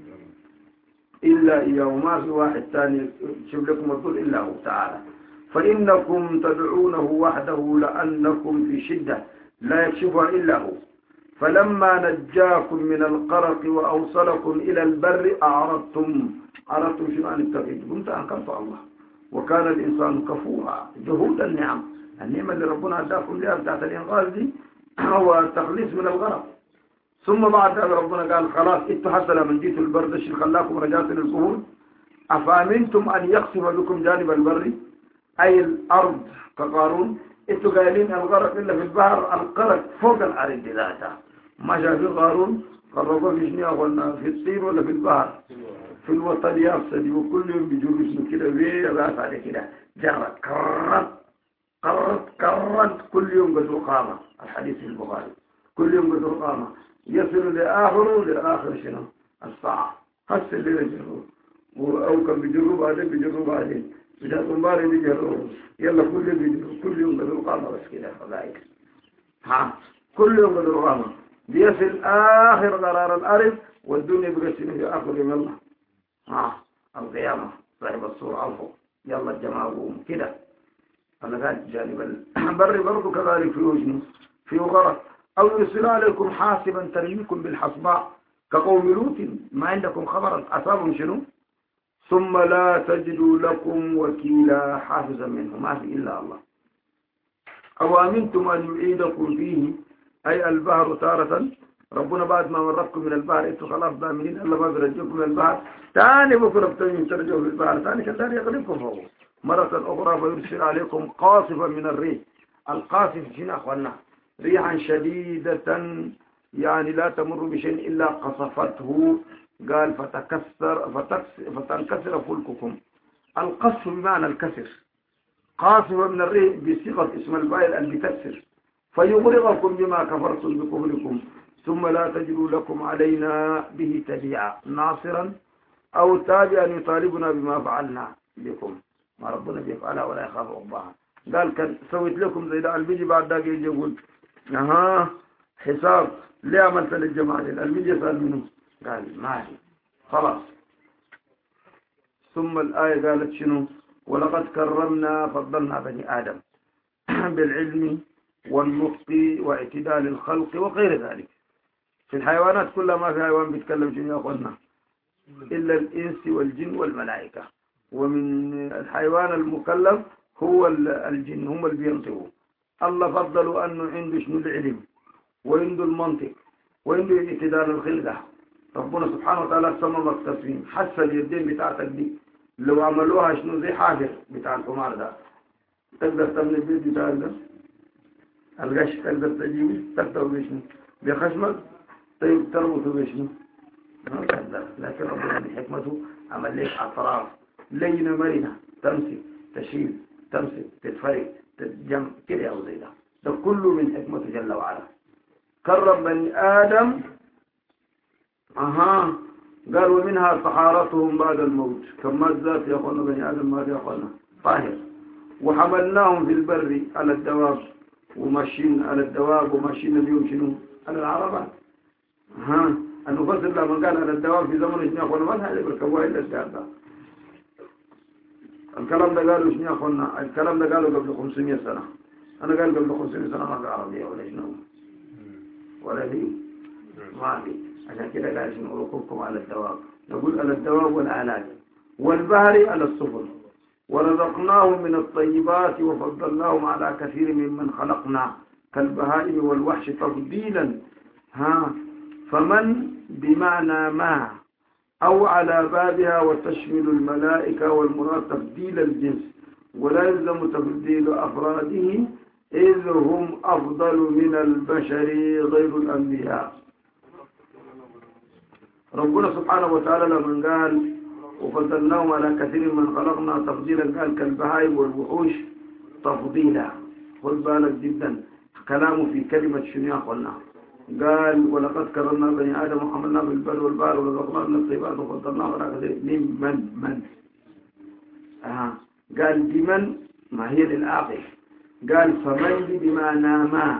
إلا إياه ما في واحد ثاني يشوف لكم الضر إلا هو تعالى فإنكم تدعونه وحده لأنكم في شدة لا يكشفها إلا هو فلما نجاكم من القرق وأوصلكم إلى البر أعرضتم أردتم شنو أن التوحيد قمت أنكرت الله وكان الإنسان كفورا جهود النعم النعمة اللي ربنا أداكم لها بتاعت الإنقاذ دي هو التخليص من الغرق ثم بعد ذلك ربنا قال خلاص انتوا حصل من جيتوا البر ده اللي خلاكم رجعتوا للقبور أفأمنتم أن يقسم بكم جانب البر أي الأرض كقارون انتوا قايلين الغرق إلا في البحر الغرق فوق الأرض ذاتها ما جاء في قارون قربوا في شنو قلنا في الطين ولا في البحر في الوطن يفسد وكل يوم بيجوا اسمه كده ويه راس على كده جرت كرت كرت كرت كل يوم قدر قامة الحديث في البخاري كل يوم قدر قامة يصل لآخره لآخر شنو الساعة هسه اللي يجروا أو كان بيجروا بعدين بيجروا بعدين بجاتوا مباري بيجروا يلا كل يوم بيجروا كل يوم قدر قامة بس كده فضائك ها كل يوم قدر قامة بيصل آخر قرار الأرض والدنيا بقسم في آخر يوم الله ها القيامة صاحب الصور عرفه يلا الجماعة قوم كده أنا قاعد جانب البر برضو كذلك في وجنه في غرق أو يرسل عليكم حاسبا ترميكم بالحصباء كقوم لوط ما عندكم خبر أصابهم شنو؟ ثم لا تجدوا لكم وكيلا حافظا منه ما في إلا الله. أو أمنتم أن يعيدكم فيه أي البحر تارة، ربنا بعد ما مرقكم من البحر انتوا خلاص ضامنين الله ما بيرجعكم من البحر، ثاني بكره بتجوا ترجعوا في البحر ثاني كان يغلبكم فوق مرة أخرى فيرسل عليكم قاصفا من الريح. القاصف شنو أخوانا؟ ريحا شديدة يعني لا تمر بشيء إلا قصفته، قال فتكسر فتنكسر فلككم. القصف بمعنى الكسر، قاصفا من الريح بصيغة اسم الفاعل اللي بتكسر، فيغرقكم بما كفرتم بكفركم ثم لا تجدوا لكم علينا به تبيعا ناصرا أو تابعا يطالبنا بما فعلنا بكم. ما ربنا بيفعلها ولا يخاف عقباها. قال كان سويت لكم زي ده البيجي بعد ذاك يجي يقول اها حساب ليه عملت للجماعة البيجي يسأل منه قال ماشي خلاص. ثم الآية قالت شنو؟ ولقد كرمنا فضلنا بني آدم بالعلم والنطق واعتدال الخلق وغير ذلك. في الحيوانات كلها ما في حيوان بيتكلم شنو يا أخوانا إلا الإنس والجن والملائكة، ومن الحيوان المكلف هو الجن هم اللي بينطقوا. الله فضلوا أنه عنده شنو العلم وعنده المنطق وعنده اعتدال الخلقة. ربنا سبحانه وتعالى صمم التصميم، حس اليدين بتاعتك دي لو عملوها شنو زي حافر بتاع القمار ده تقدر تعمل البيت بتاع الغش، تقدر تجيبه تقدر بشنو بخشمك طيب تربطه بشنو ما تقدر. لكن ربنا بحكمته عمل لك أطراف لينة مرنة تمسك تشيل تمسك تتفرق تتجمع كده أو زي ده. ده كله من حكمته جل وعلا. كرم بني آدم أها قال ومنها طهارتهم بعد الموت. كما الذات يا أخوانا بني آدم ما يا أخوانا طاهر. وحملناهم في البر على الدواب وماشيين على الدواب وماشيين اليوم شنو على العربات. ها المفسر لما قال على الدواب في زمن شنو يا أخوانا ما هذا بركبوها إلا الدابة. الكلام ده قالوا شنو يا أخوانا؟ الكلام ده قالوا قبل خمسمية سنة. أنا قال قبل خمسمية سنة ما في عربية ولا شنو ولا في ما في. عشان كده قال شنو ركوبكم على الدواب. نقول على الدواب والآلات والبحر على السفن. ورزقناهم من الطيبات وفضلناهم على كثير ممن خلقنا كالبهائم والوحش تفضيلا. ها فمن بمعنى ما أو على بابها وتشمل الملائكة والمراد تفضيل الجنس ولا يلزم تفضيل أفراده إذ هم أفضل من البشر غير الأنبياء. ربنا سبحانه وتعالى لمن قال وفضلناهم على كثير من خلقنا تفضيلا قال كالبهائم والوحوش تفضيلا. خذ بالك جدا كلامه في كلمة شنو يا أخوانا؟ قال ولقد كرمنا بني آدم وحملنا في البر والبحر ورزقناهم من الطيبات وفضلناهم على كثير من من آه. قال بمن ما هي للآخر. قال فمن بمعنى ما.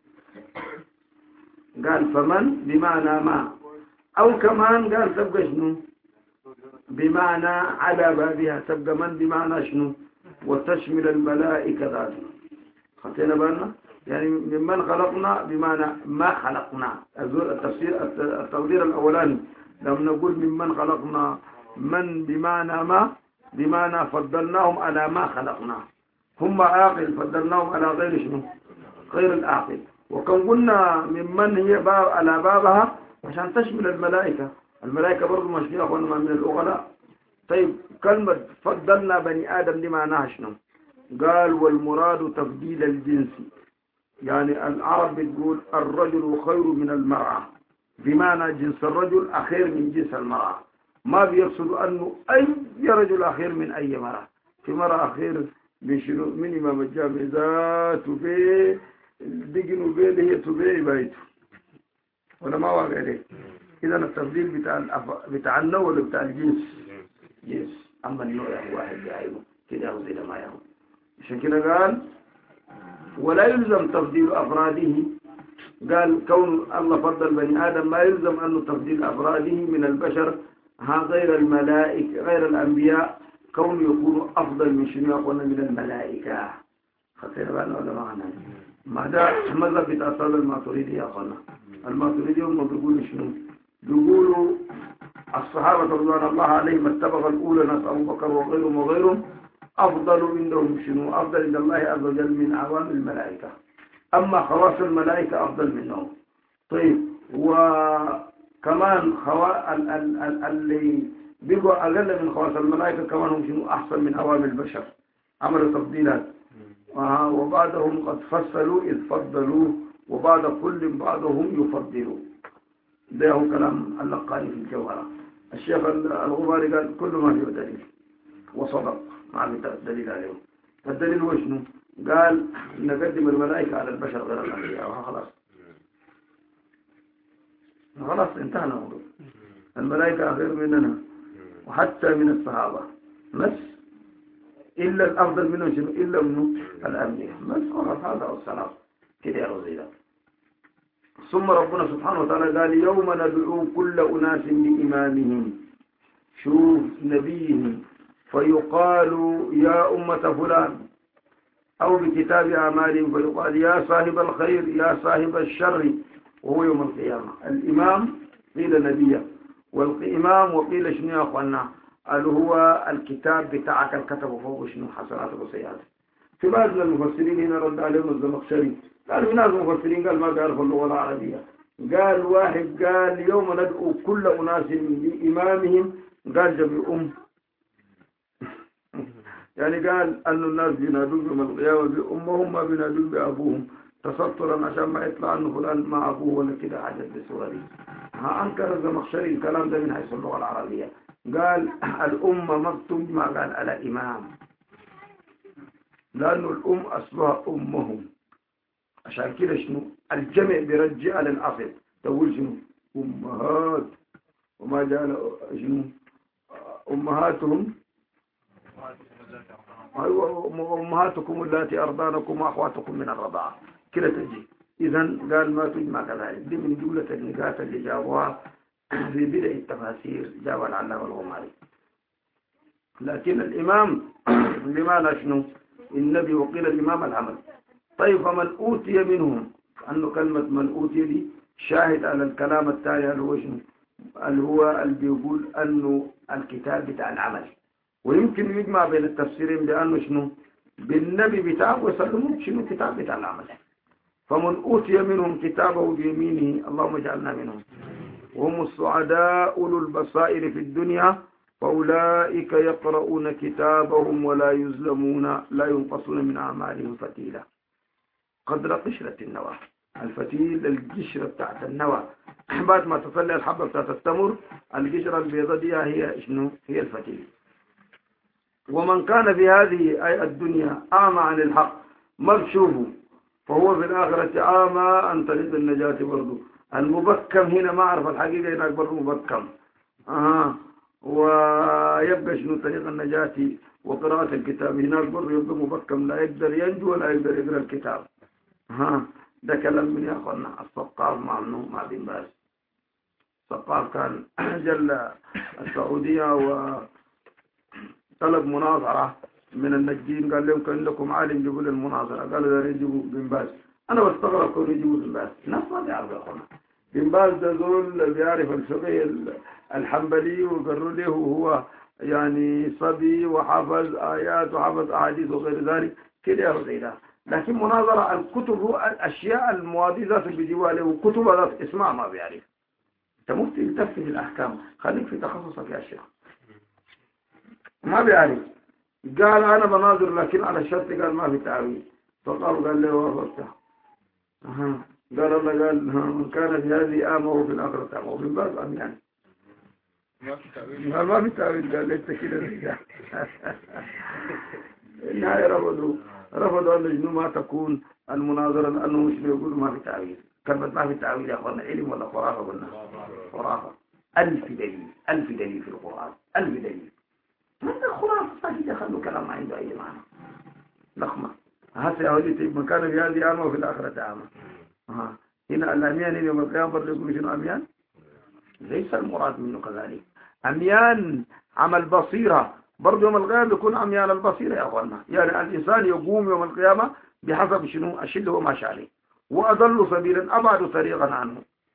قال فمن بمعنى ما أو كمان قال تبقى شنو بمعنى على بابها تبقى من بمعنى شنو وتشمل الملائكة ذاته. خطينا بالنا يعني ممن خلقنا بمعنى ما خلقنا. التفسير التقدير الأولاني لما نقول ممن خلقنا من بمعنى ما بمعنى فضلناهم على ما خلقنا. هم عاقل فضلناهم على غير شنو غير العاقل. وكم قلنا ممن هي باب على بابها عشان تشمل الملائكة. الملائكة برضو مشكلة أخوانا من الأغلاء. طيب كلمة فضلنا بني آدم دي معناها شنو؟ قال والمراد تفضيل الجنس. يعني العرب بتقول الرجل خير من المرأة بمعنى جنس الرجل أخير من جنس المرأة. ما بيقصد أنه أي رجل أخير من أي مرأة. في مرأة أخير من شنو من إمام الجامع ذات وفي دقنوا بيه اللي هي تبيه بايته ولا ما واقع عليه. إذا التفضيل بتاع الأف... بتاع النوع ولا بتاع الجنس يس. أما النوع واحد بعينه كده أو زي ما يهون. عشان كده قال ولا يلزم تفضيل أفراده. قال كون الله فضل بني آدم ما يلزم أنه تفضيل أفراده من البشر ها غير الملائكة غير الأنبياء كون يكونوا أفضل من شنو يقولون من الملائكة. خطير بالنا ولا معنا ما ده المذهب بتاع صلى الماتريدي يا أخوانا. الماتريدي هم بيقولوا شنو يقولوا الصحابة رضوان الله عليهم اتبع الأولى ناس أبو بكر وغيرهم وغيرهم أفضل عندهم شنو؟ أفضل عند الله عز وجل من عوام الملائكة. أما خواص الملائكة أفضل منهم. طيب وكمان خوا... ال... ال... ال... اللي بيقوا أقل من خواص الملائكة كمان هم شنو؟ أحسن من عوام البشر، عملوا تفضيلات. آه وبعدهم قد فصلوا إذ فضلوا وبعد كل بعضهم يفضلوا. ده هو كلام اللقاني في الجوهرة. الشيخ الغباري قال كل ما فيه دليل وصدق ما في دليل عليه. فالدليل هو شنو؟ قال نقدم الملائكة على البشر غير الأنبياء. خلاص خلاص انتهى الموضوع. الملائكة غير مننا وحتى من الصحابة بس، إلا الأفضل منهم شنو؟ إلا منه الأنبياء بس. خلاص هذا هو السلام كده يا رضي الله. ثم ربنا سبحانه وتعالى قال يوم ندعو كل أناس بإمامهم. شوف نبيهم فيقال يا أمة فلان، أو بكتاب أعمالهم فيقال يا صاحب الخير يا صاحب الشر، وهو يوم القيامة. الإمام قيل نبيا، والإمام وقيل شنو يا أخوانا؟ اللي هو الكتاب بتاعك الكتب فوق شنو؟ حسناتك وسيئاتك. في بعض المفسرين هنا رد عليهم الزمخشري، قال في ناس مفسرين قال ما بيعرفوا اللغة العربية. قال واحد قال يوم ندعو كل أناس بإمامهم، قال جاب أم يعني قال أن الناس بينادون يوم القيامة بأمهم ما بينادون بأبوهم تسترا عشان ما يطلع أنه فلان مع أبوه ولا كده حاجة بالصورة دي. ها أنكر الزمخشري الكلام ده من حيث اللغة العربية. قال الأمة مكتوب ما قال على إمام، لأنه الأم أصلها أمهم. عشان كده شنو الجمع برجع للأصل تقول شنو أمهات، وما جعل شنو أمهاتهم أيوة أمهاتكم التي أرضانكم وأخواتكم من الرضاعة كده تجي. إذن قال ما تجمع كذلك. دي من جملة النقاط اللي جابوها في بدء التفاسير جابها العلامة الغماري. لكن الإمام بمعنى شنو النبي، وقيل الإمام العمل. طيب فمن أوتي منهم، أنه كلمة من أوتي دي شاهد على الكلام التالي اللي هو شنو؟ اللي هو اللي بيقول أنه الكتاب بتاع العمل. ويمكن يجمع بين التفسيرين بأنه شنو بالنبي بتاعه ويسلموه شنو الكتاب بتاع العمل. فمن أوتي منهم كتابه بيمينه اللهم اجعلنا منهم وهم السعداء أولو البصائر في الدنيا فأولئك يقرؤون كتابهم ولا يظلمون لا ينقصون من أعمالهم فتيلا. قدر قشرة النوى. الفتيل القشرة بتاعت النوى بعد ما تصلي الحبة بتاعت التمر القشرة البيضاء دي هي شنو؟ هي الفتيل. ومن كان في هذه أي الدنيا أعمى عن الحق ما بشوفه فهو في الآخرة أعمى عن طريق النجاة برضه. المبكم هنا ما أعرف الحقيقة هناك برضه مبكم. آه. ويبقى شنو طريق النجاة وقراءة الكتاب هناك برضه يبقى مبكم لا يقدر ينجو ولا يقدر يقرأ الكتاب. ها ده كلام من يا أخوانا الثقاف مع منه مع بن باز. الثقاف كان جل السعودية وطلب مناظرة من النجدين، قال لهم كان لكم عالم يقول المناظرة، قالوا ده يجيبوا بن باز. أنا بستغرب كانوا يجيبوا بن باز، الناس ما بيعرفوا يا أخوانا. بن باز ده زول بيعرف الفقه الحنبلي وقالوا له هو يعني صبي وحفظ آيات وحفظ أحاديث وغير ذلك كده يا رضي. لكن مناظرة الكتب هو الأشياء المواضيع ذات اللي بيجيبوا عليه وكتب ذات اسمع ما بيعرف. أنت مفتي تلتفت الأحكام خليك في تخصصك يا شيخ. ما بيعرف. قال أنا بناظر لكن على الشرط قال ما في تعويل. فقال قال له وافقته. أها قال الله قال من كان في هذه آمه وفي الآخرة آمه وفي الباب أم يعني. ما في تعويل. قال ما في تعويل قال ليس كده رجال. النهاية رفضوا رفضوا أن الجنو ما تكون المناظرة لأنه مش بيقولوا ما في تعويل. كلمة ما في تعويل يا أخوانا علم ولا خرافة قلنا؟ خرافة. ألف دليل ألف دليل في القرآن ألف دليل. من الخرافة صحيح خلوا كلام ما عنده أي معنى. لخمة هسه يا وليد من كان في هذه آمة وفي الآخرة آمة. ها هنا الأميان يوم القيامة برضه يقولوا شنو أميان؟ ليس المراد منه كذلك. أميان عمل بصيرة برضه يوم القيامة يكون عميان البصيرة يا أخوانا. يعني الإنسان يقوم يوم القيامة بحسب شنو الشيء اللي هو ماشي عليه وأضل سبيلا أبعد طريقا عنه.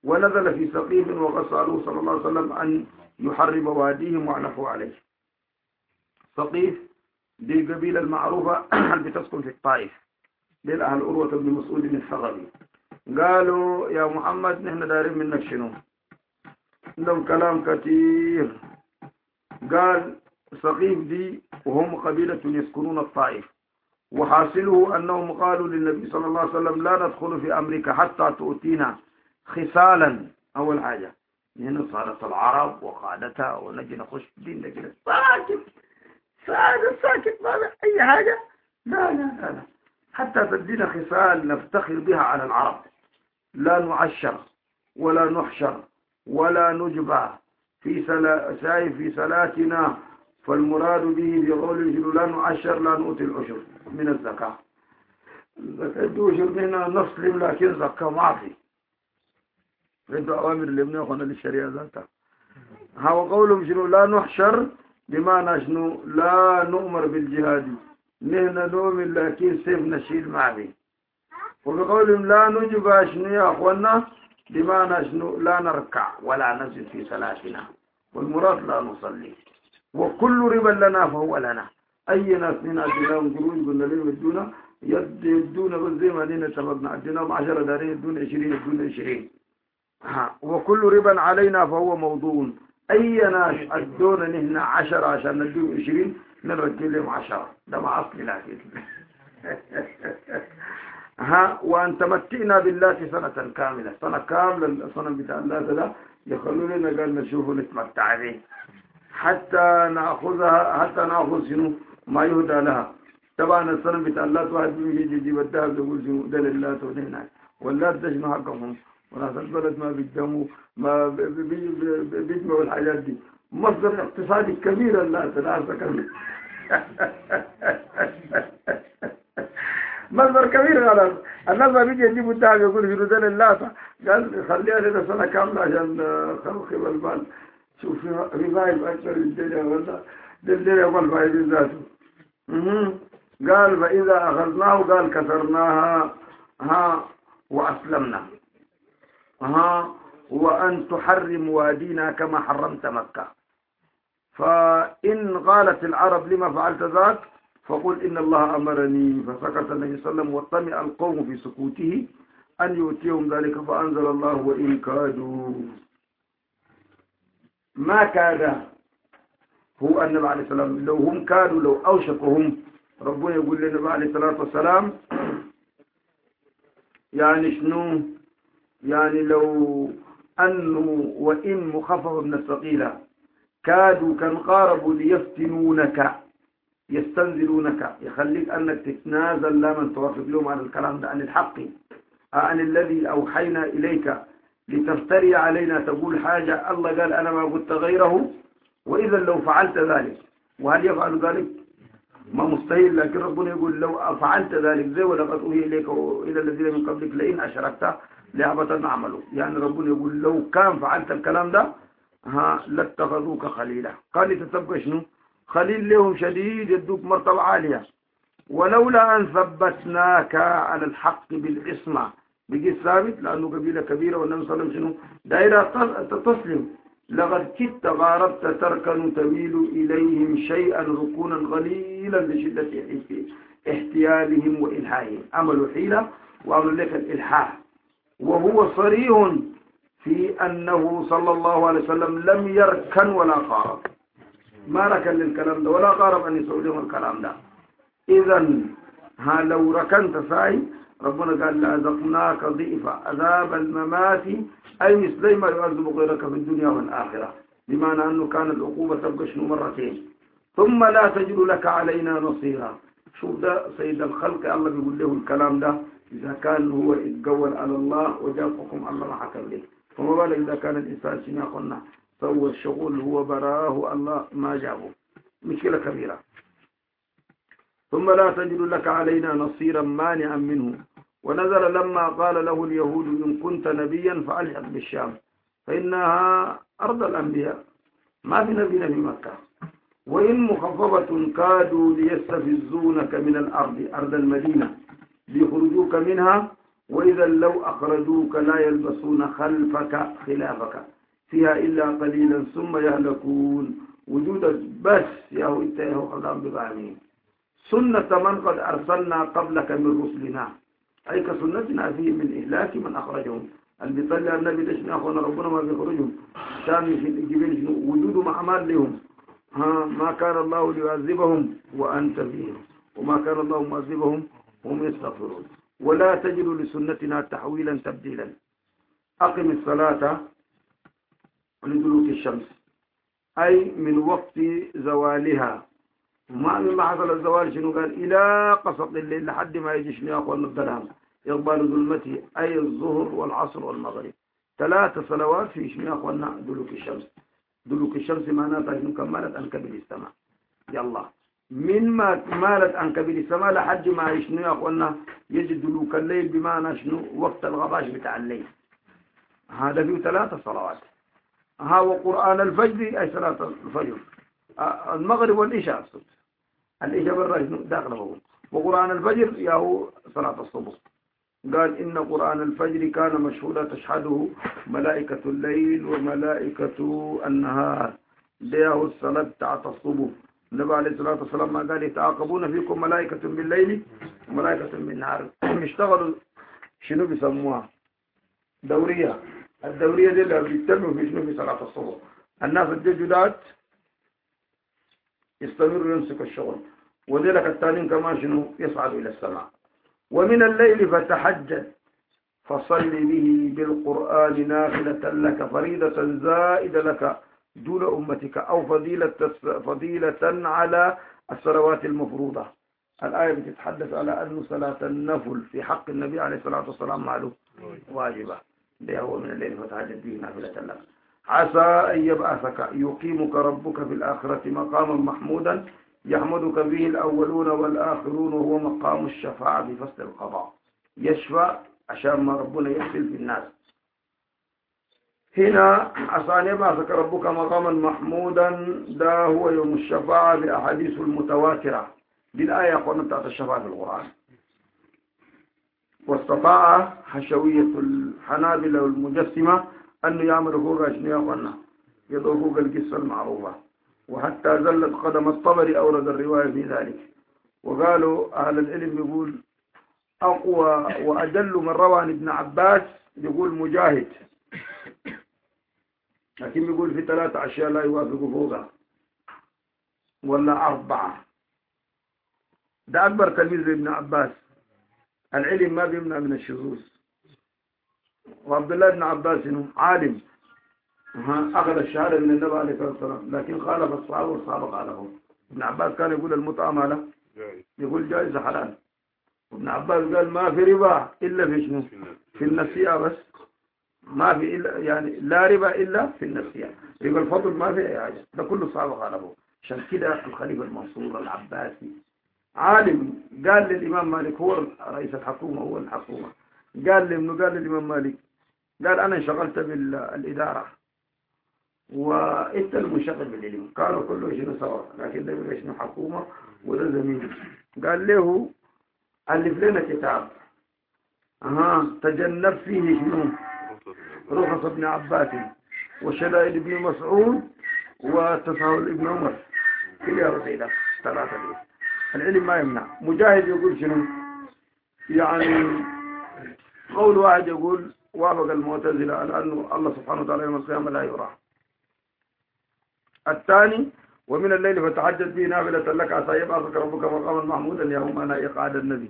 ونزل في سقيف وقصده صلى الله عليه وسلم أن يحرم واديهم وعنفوا عليه. سقيف دي قبيلة المعروفة اللي بتسكن في الطائف، دي الأهل أروة بن مسعود الثغري. قالوا يا محمد نحن دارين منك شنو؟ عندهم كلام كثير. قال سقيف دي وهم قبيلة يسكنون الطائف، وحاصله أنهم قالوا للنبي صلى الله عليه وسلم لا ندخل في أمريكا حتى تؤتينا خصالا. أول حاجة هنا صارت العرب وقادتها ونجي نخش دين نجي ساكت ساكت ساكت ما أي حاجة. لا لا لا لا حتى تدينا خصال نفتخر بها على العرب، لا نعشر ولا نحشر ولا نجبى في سلا ساي في صلاتنا. فالمراد به بقول لا نعشر لا نؤتي العشر من الزكاة. العشر منها نسلم لكن زكاة ما في. عنده أوامر اللي بناخذها للشريعة ذاتها. هو قولهم شنو لا نحشر بمعنى شنو لا نؤمر بالجهاد، نحن نؤمن لكن سيف نشيل معه. وبقولهم لا نجب شنو يا أخوانا بمعنى شنو لا نركع ولا نسجد في صلاتنا، والمراد لا نصلي. وكل ربا لنا فهو لنا. أي ناس من أدناهم قروج قلنا لهم يدونا يدونا بس زي ما لنا اتفقنا أدناهم عشرة دارين يدونا عشرين يدونا عشرين. ها وكل ربا علينا فهو موضوع. أي ناس أدونا نحن عشرة عشان ندوهم عشرين نرجع لهم عشرة. ده مع أصل لكن ها وأن تمتئنا بالله سنة كاملة، سنة كاملة السنة بتاع الله ده يخلوا لنا قال نشوفه نتمتع به حتى نأخذها حتى نأخذ شنو ما يهدى لها. طبعا السنة بتاع الله واحد بيجي يجيب الذهب يقول شنو ده لله تودينا ولا تجمع حقهم وناس البلد ما بيجمعوا ما بيجمعوا الحاجات دي. مصدر اقتصادي كبير الله تناسى كبير مصدر كبير خلاص. الناس ما بيجي يجيبوا الذهب يقول شنو ده لله، قال خليها لنا سنة كاملة عشان خلق المال. شوف ريفايف أكثر من الدنيا ولا الدنيا والفايف ذاته. قال فإذا أخذناه قال كسرناها ها وأسلمنا ها وأن تحرم وادينا كما حرمت مكة. فإن قالت العرب لما فعلت ذاك فقل إن الله أمرني. فسكت النبي صلى الله عليه وسلم وطمع القوم في سكوته أن يؤتيهم ذلك فأنزل الله وإن كادوا. ما كاد هو النبي عليه السلام لو هم كادوا لو أوشكهم. ربنا يقول للنبي عليه الصلاة والسلام يعني شنو يعني لو أنه وإن مخفف من الثقيلة كادوا كان قاربوا ليفتنونك يستنزلونك يخليك أنك تتنازل لا من توافق لهم عن الكلام ده عن الحق عن الذي أوحينا إليك لتفتري علينا تقول حاجة الله قال أنا ما قلت غيره. وإذا لو فعلت ذلك وهل يفعل ذلك ما مستحيل، لكن ربنا يقول لو فعلت ذلك زي ولقد أوحي إليك وإلى الذين من قبلك لئن أشركت ليحبطن عمله. يعني ربنا يقول لو كان فعلت الكلام ده ها لاتخذوك خليلا. قال تتبقى شنو خليل لهم شديد يدوك مرتبة عالية. ولولا أن ثبتناك على الحق بالعصمة بقي ثابت لأنه قبيلة كبيرة والنبي صلى الله عليه وسلم دائرة تسلم لقد كدت غاربت تركن تميل إليهم شيئا ركونا غليلا لشدة احتيالهم وإلحاهم. عملوا حيلة وعملوا لك الإلحاح. وهو صريح في أنه صلى الله عليه وسلم لم يركن ولا قارب، ما ركن للكلام ده ولا قارب أن يسوي لهم الكلام ده. إذن ها لو ركنت ساي ربنا قال لأذقناك ضعف عذاب الممات أي مثل ما يعذب غيرك في الدنيا والآخرة، بمعنى أنه كان العقوبة تبقى شنو مرتين. ثم لا تجد لك علينا نصيرا. شوف ده سيد الخلق الله بيقول له الكلام ده إذا كان هو يتقول على الله وجاءكم الله ما حكم له، فما بالك إذا كان الإنسان شنو قلنا سوى الشغل هو براه الله ما جابه. مشكلة كبيرة. ثم لا تجد لك علينا نصيرا مانعا منه. ونزل لما قال له اليهود إن كنت نبيا فألحق بالشام فإنها أرض الأنبياء ما في نبينا في مكة. وإن مخففة كادوا ليستفزونك من الأرض أرض المدينة ليخرجوك منها وإذا لو أخرجوك لا يلبسون خلفك خلافك فيها إلا قليلا ثم يهلكون وجودك بس يا هو إنت يا هو خلام بغامين سنة من قد أرسلنا قبلك من رسلنا أي كسنتنا فيه من إهلاك من أخرجهم اللي بيطلع النبي دشنا أخونا ربنا ما بيخرجهم عشان يجيبين وجودهم أعمال لهم ها ما كان الله ليعذبهم وأنت فيهم وما كان الله معذبهم هم يستغفرون ولا تجد لسنتنا تحويلا تبديلا أقم الصلاة لدلوك الشمس أي من وقت زوالها ما مما حصل الزوال شنو قال إلى قصد الليل لحد ما يجي شنو أخوان الظلام إقبال ظلمته أي الظهر والعصر والمغرب ثلاث صلوات في شنو أخواننا دلوك الشمس دلوك الشمس معناتها شنو كمالت عن كبير السماء يلا من ما مالت عن كبير السماء لحد ما يشنو يا أخواننا يجي دلوك الليل بمعنى شنو وقت الغباش بتاع الليل هذا فيه ثلاث صلوات ها وقرآن الفجر أي صلاة الفجر المغرب والعشاء الصبح العشاء برا شنو داخله وقرآن الفجر يا هو صلاة الصبح قال إن قرآن الفجر كان مشهودا تشهده ملائكة الليل وملائكة النهار ده الصلاة بتاعت الصبح النبي عليه الصلاة والسلام ما قال يتعاقبون فيكم ملائكة بالليل وملائكة بالنهار بيشتغلوا شنو بيسموها دورية الدورية دي اللي بيتموا في شنو في صلاة الصبح الناس الجداد يستمروا يمسكوا الشغل وذلك التانيين كمان شنو يصعدوا إلى السماء ومن الليل فتحجد فصل به بالقرآن نافلة لك فريضة زائدة لك دون أمتك أو فضيلة فضيلة على الصلوات المفروضة الآية بتتحدث على أن صلاة النفل في حق النبي عليه الصلاة والسلام معلوم واجبة ده هو من الليل فتحجد به نافلة لك عسى أن يبعثك يقيمك ربك في الآخرة مقاما محمودا يحمدك به الأولون والآخرون وهو مقام الشفاعة في فصل القضاء يشفع عشان ما ربنا يحسن في الناس هنا عسى أن يبعثك ربك مقاما محمودا ده هو يوم الشفاعة بأحاديث المتواترة بالآية قلنا بتاعت الشفاعة في القرآن واستطاع حشوية الحنابلة والمجسمة أنه يعمل فوق أشنية قلنا يضع فوق القصة المعروفة وحتى زلت قدم الطبري أورد الرواية في ذلك وقالوا أهل العلم يقول أقوى وأجل من روى عن ابن عباس يقول مجاهد لكن يقول في ثلاثة أشياء لا يوافق فوقها ولا أربعة ده أكبر تلميذ لابن عباس العلم ما بيمنع من الشذوذ وعبد الله بن عباس عالم أخذ الشهادة من النبي عليه الصلاة والسلام لكن خالف الصحابة والصحابة خالفوا ابن عباس كان يقول المتعة ماله يقول جائزة حلال وابن عباس قال ما في ربا إلا في شنو في النسيئة بس ما في إلا يعني لا ربا إلا في النسيئة ربا الفضل ما في أي حاجة ده كله الصحابة خالفوا عشان كده الخليفة المنصور العباسي عالم قال للإمام مالك هو رئيس الحكومة هو الحكومة قال لابنه قال للإمام مالك قال أنا انشغلت بالإدارة وانت المنشغل بالعلم قالوا كله شنو سوا لكن ده بيبقى شنو حكومه وده زميل قال له الف لنا كتاب اها تجنب فيه شنو رخص ابن عباس وشدائد ابن مسعود وتساهل ابن عمر كلها رسيله ثلاثه دي العلم ما يمنع مجاهد يقول شنو يعني قول واحد يقول وافق المعتزله على انه الله سبحانه وتعالى يوم القيامه لا يرى الثاني ومن الليل فتعجد به نافلة لك عسى يبعثك ربك مقاما محمودا يوم أنا إقعاد النبي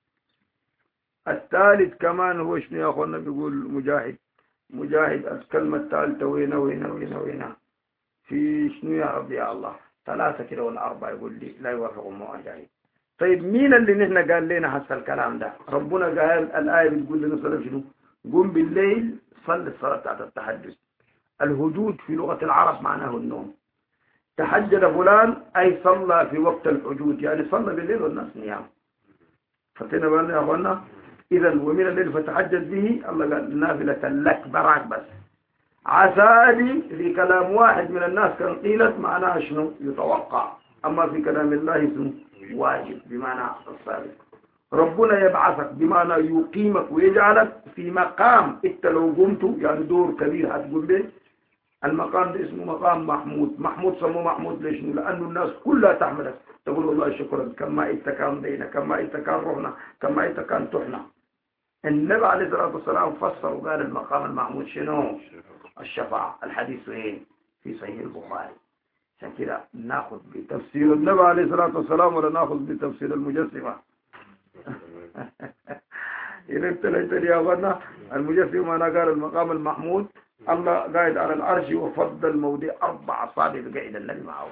الثالث كمان هو شنو يا أخوانا بيقول مجاهد مجاهد الكلمة الثالثة وين وين وين وين في شنو يا رب يا الله ثلاثة كده ولا أربعة يقول لي لا يوافق مجاهد طيب مين اللي نحن قال لنا حس الكلام ده ربنا قال الآية بتقول لنا صلاة شنو قم بالليل صل الصلاة بتاعت التهجد الهجود في لغة العرب معناه النوم تحجد فلان أي صلى في وقت الحجود يعني صلى بالليل والناس نيام فتنا بأن يا أخوانا إذا ومن الليل فتحجد به الله قال نافلة لك براك بس عسى في كلام واحد من الناس كان قيلت معناها شنو يتوقع أما في كلام الله اسمه واجب بمعنى الصادق ربنا يبعثك بمعنى يقيمك ويجعلك في مقام انت لو قمت يعني دور كبير هتقوم به. المقام ده اسمه مقام محمود. محمود سموه محمود ليش؟ لأنه الناس كلها تحملك تقول والله شكرا كما انت كان دينا كما انت كان روحنا كما انت كان تحنا. النبي عليه الصلاة والسلام فسر وقال المقام المحمود شنو؟ الشفاعة. الحديث ايه؟ في صحيح البخاري. عشان كده ناخذ بتفسير النبي عليه الصلاة والسلام ولا ناخذ بتفسير المجسمة؟ إذا ابتليت يا غنى المجسمة أنا قال المقام المحمود الله قاعد على العرش وفضل موضع أربع أصابع قاعد النبي معه.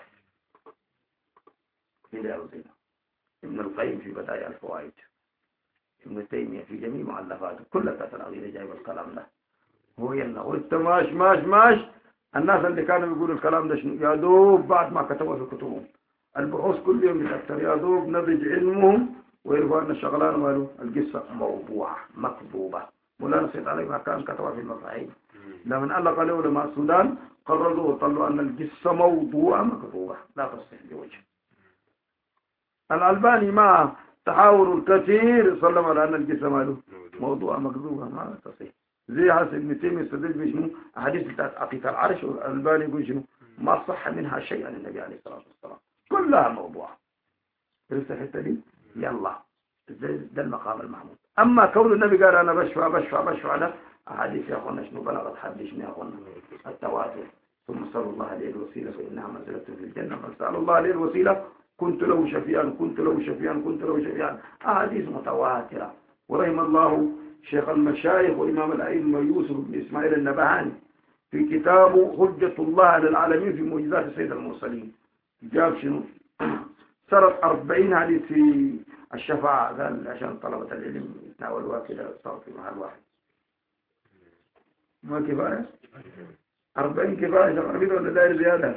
كده ابن القيم في بداية الفوائد، ابن تيمية في جميع مؤلفاته كلها تتراغير جايب الكلام ده. هو يلا وانت ماش ماش ماش الناس اللي كانوا يقولوا الكلام ده شنو؟ يا دوب بعد ما كتبوا في كتبهم البحوث كل يوم بتكتر، يا دوب نضج علمهم ويرفعوا لنا الشغلان وقالوا القصة موضوعة مكذوبة. مولانا سيد علي ما كان كتبها في المصاحف لما ألق عليه علماء السودان قرروا وطلعوا أن القصة موضوعة مكذوبة لا تصح بوجه. الألباني مع تحاور الكثير صلى على أن القصة ماله موضوعة مكذوبة ما تصح. زي حسن ابن تيمية استدل بشنو أحاديث بتاعت عقيقة العرش، والألباني يقول شنو ما صح منها شيء عن النبي عليه الصلاة والسلام كلها موضوعة. عرفت الحتة دي؟ يلا ده المقام المحمود. أما كون النبي قال أنا بشفع بشفع بشفع ده أحاديث يا أخوانا شنو بلغت حد شنو يا أخوانا التواتر. ثم صلى الله عليه الوسيلة فإنها منزلة في الجنة فسأل الله عليه الوسيلة كنت له شفيعا كنت له شفيعا كنت له شفيعا. أحاديث متواترة. ورحم الله شيخ المشايخ وإمام الأئمة يوسف بن إسماعيل النبهاني في كتابه حجة الله على العالمين في معجزات السيد المرسلين جاب شنو سرد أربعين حديث في الشفاعة. قال عشان طلبة العلم يتناولوها كده صار في محل واحد ما كفاية أربعين كفاية شغالين ولا داير زيادة؟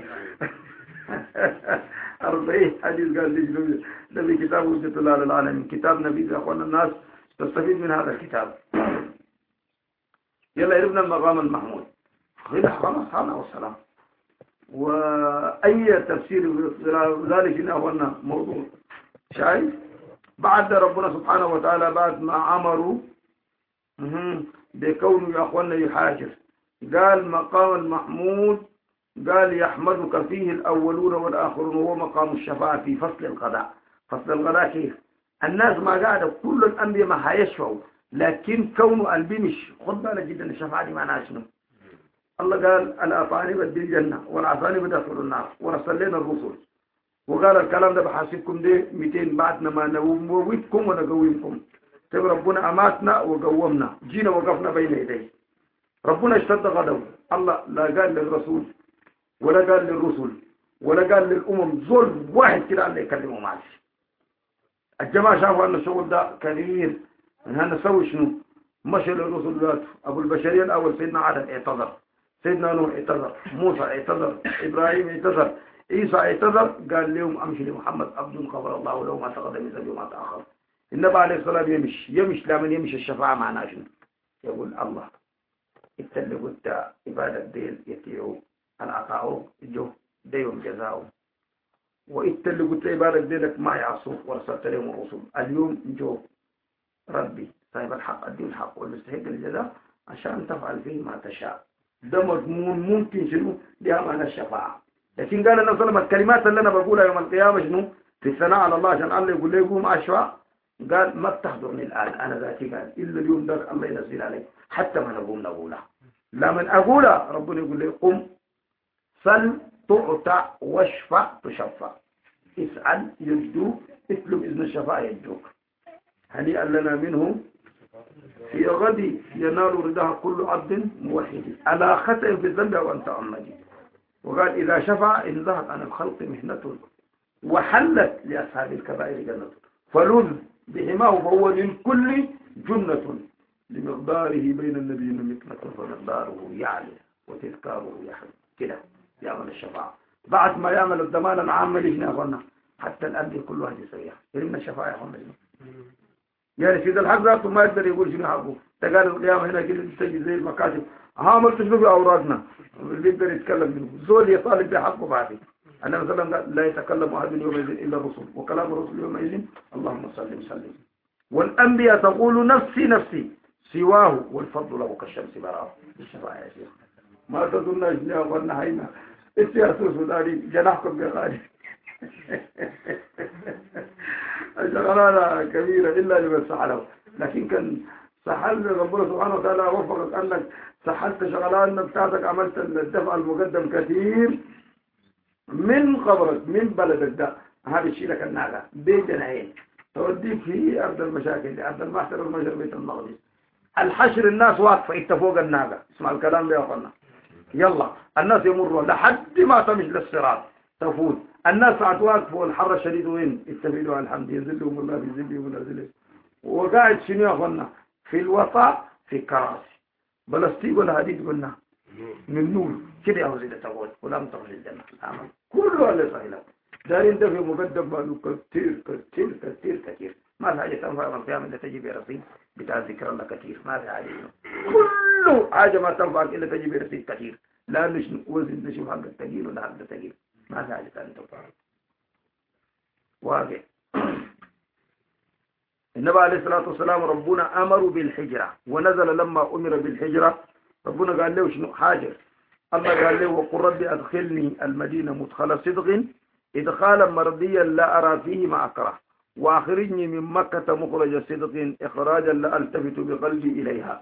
أربعين حديث قال لي ده في كتاب حجة الله على العالمين كتاب نبي يا أخوانا الناس تستفيد من هذا الكتاب. يلا عرفنا المقام المحمود خلاص خلاص خلاص والسلام. وأي تفسير ذلك هنا هو موضوع شايف بعد ربنا سبحانه وتعالى بعد ما أمروا بكونه يا أخوانا يحاجر قال مقام المحمود قال يحمدك فيه الأولون والآخرون وهو مقام الشفاعة في فصل القضاء. فصل القضاء كيف الناس ما قاعدة كل الأنبياء ما هيشفعوا لكن كونه قلبي مش خد بالك جدا الشفاعة دي معناها شنو. الله قال الأطاني بدي الجنة والعصاني بدخلوا النار ورسلنا الرسل وقال الكلام ده بحاسبكم ده مئتين بعدنا ما نويتكم ونقويمكم. طيب ربنا أماتنا وقومنا جينا وقفنا بين يديه ربنا اشتد غضبه. الله لا قال للرسول ولا قال للرسل ولا قال للأمم زول واحد كده اللي يكلمه معلش. الجماعة شافوا أن الشغل ده كبير هنا نسوي شنو مشي للرسل ذاته. أبو البشرية الأول سيدنا عادم اعتذر سيدنا نوح اعتذر موسى اعتذر إبراهيم اعتذر عيسى اعتذر قال لهم أمشي لمحمد عبد غفر الله له ما تقدم من ذنبه وما تأخر. النبي عليه الصلاة والسلام يمشي يمشي لمن يمشي الشفاعة معناه شنو يقول الله انت اللي قلت عبادة ديل يتيعوا العطاء جو ديهم جزاؤهم وانت اللي قلت عبادة ديلك ما يعصوا ورسلت لهم الرسل اليوم جو ربي صاحب الحق الدين الحق والمستحق للجزاء عشان تفعل فيه ما تشاء. ده مضمون ممكن شنو لها معنى الشفاعة. لكن قال النبي صلى الله عليه وسلم الكلمات اللي انا بقولها يوم القيامة شنو في الثناء على الله عشان الله يقول لي قوم اشفع قال ما تحضرني الآن أنا ذاتي قال إلا اليوم ذاك الله ينزل علي حتى ما نقوم نقولها. لمن أقولها ربنا يقول لي قم سل تعطى واشفع تشفع اسأل يجدوك اطلب إذن الشفاعة يجدوك. هنيئا لنا منه في غد ينال ردها كل عبد موحد على خطأ في الذنب وأنت أمجي. وقال إذا شفع انزهت عن الخلق محنة وحلت لأصحاب الكبائر جنة فلذ بحماه فهو للكل جنة لمقداره بين النبيين مكنة فمقداره يعلى وتذكاره يحل كده يعمل الشفاعة. بعد ما يعمل الضمان العام لجنا أخوانا حتى الأمر كل واحد يسويها يرمنا الشفاعة يا أخوانا. يعني سيد الحق ذاته ما يقدر يقول شنو حقه. تقال القيامة هنا كده تجي زي المكاتب عملت شنو في أوراقنا اللي يقدر يتكلم منه زول يطالب بحقه بعدين. أنا مثلا لا يتكلم أحد يومئذ إلا الرسول وكلام الرسول يومئذ اللهم صل وسلم والأنبياء تقول نفسي نفسي سواه والفضل له كالشمس براه. الشفاعة يا شيخ ما تظن أجنيا قلنا هينا السياسة السوداني جناحكم بغالي الشغلانة كبيرة إلا لمن سحله، لكن كان سحل ربنا سبحانه وتعالى وفقك أنك سحلت شغلانة بتاعتك، عملت الدفع المقدم كثير من قبرك من بلدك ده، هذا الشيء لك الناقة بيت جناحين توديك في أرض المشاكل، أرض المحشر والمجر بيت المقدس. الحشر الناس واقفة انت فوق الناقة، اسمع الكلام ده يا أخوانا. يلا الناس يمروا لحد ما تمش للصراط تفوت، الناس واقفوا الحر الشديد وين استفيدوا على الحمد يذلهم الله في ذلهم ولا ذلهم، وقاعد شنو يا أخوانا في الوطاء في كراسي بلاستيك ولا حديد قلنا من نور كده يا وزيدة تقول ولا متقل الجنة الآمن كله اللي صحيح دارين ده في مقدم ماله كتير كتير كتير كتير، ما في حاجة تنفع من القيامة اللي تجي برصيد بتاع ذكر الله كتير، ما في حاجة كله حاجة ما تنفع إلا تجي برصيد كتير، لا نش وزن نشوف حق التقيل ولا حق التقيل، ما في حاجة تنفع واقع. النبي عليه الصلاة والسلام ربنا أمر بالحجرة، ونزل لما أمر بالحجرة ربنا قال له شنو حاجر، الله قال له وقل ربي أدخلني المدينة مدخل صدق إدخالا مرضيا لا أرى فيه ما أكره، وأخرجني من مكة مخرج صدق إخراجا لا ألتفت بقلبي إليها.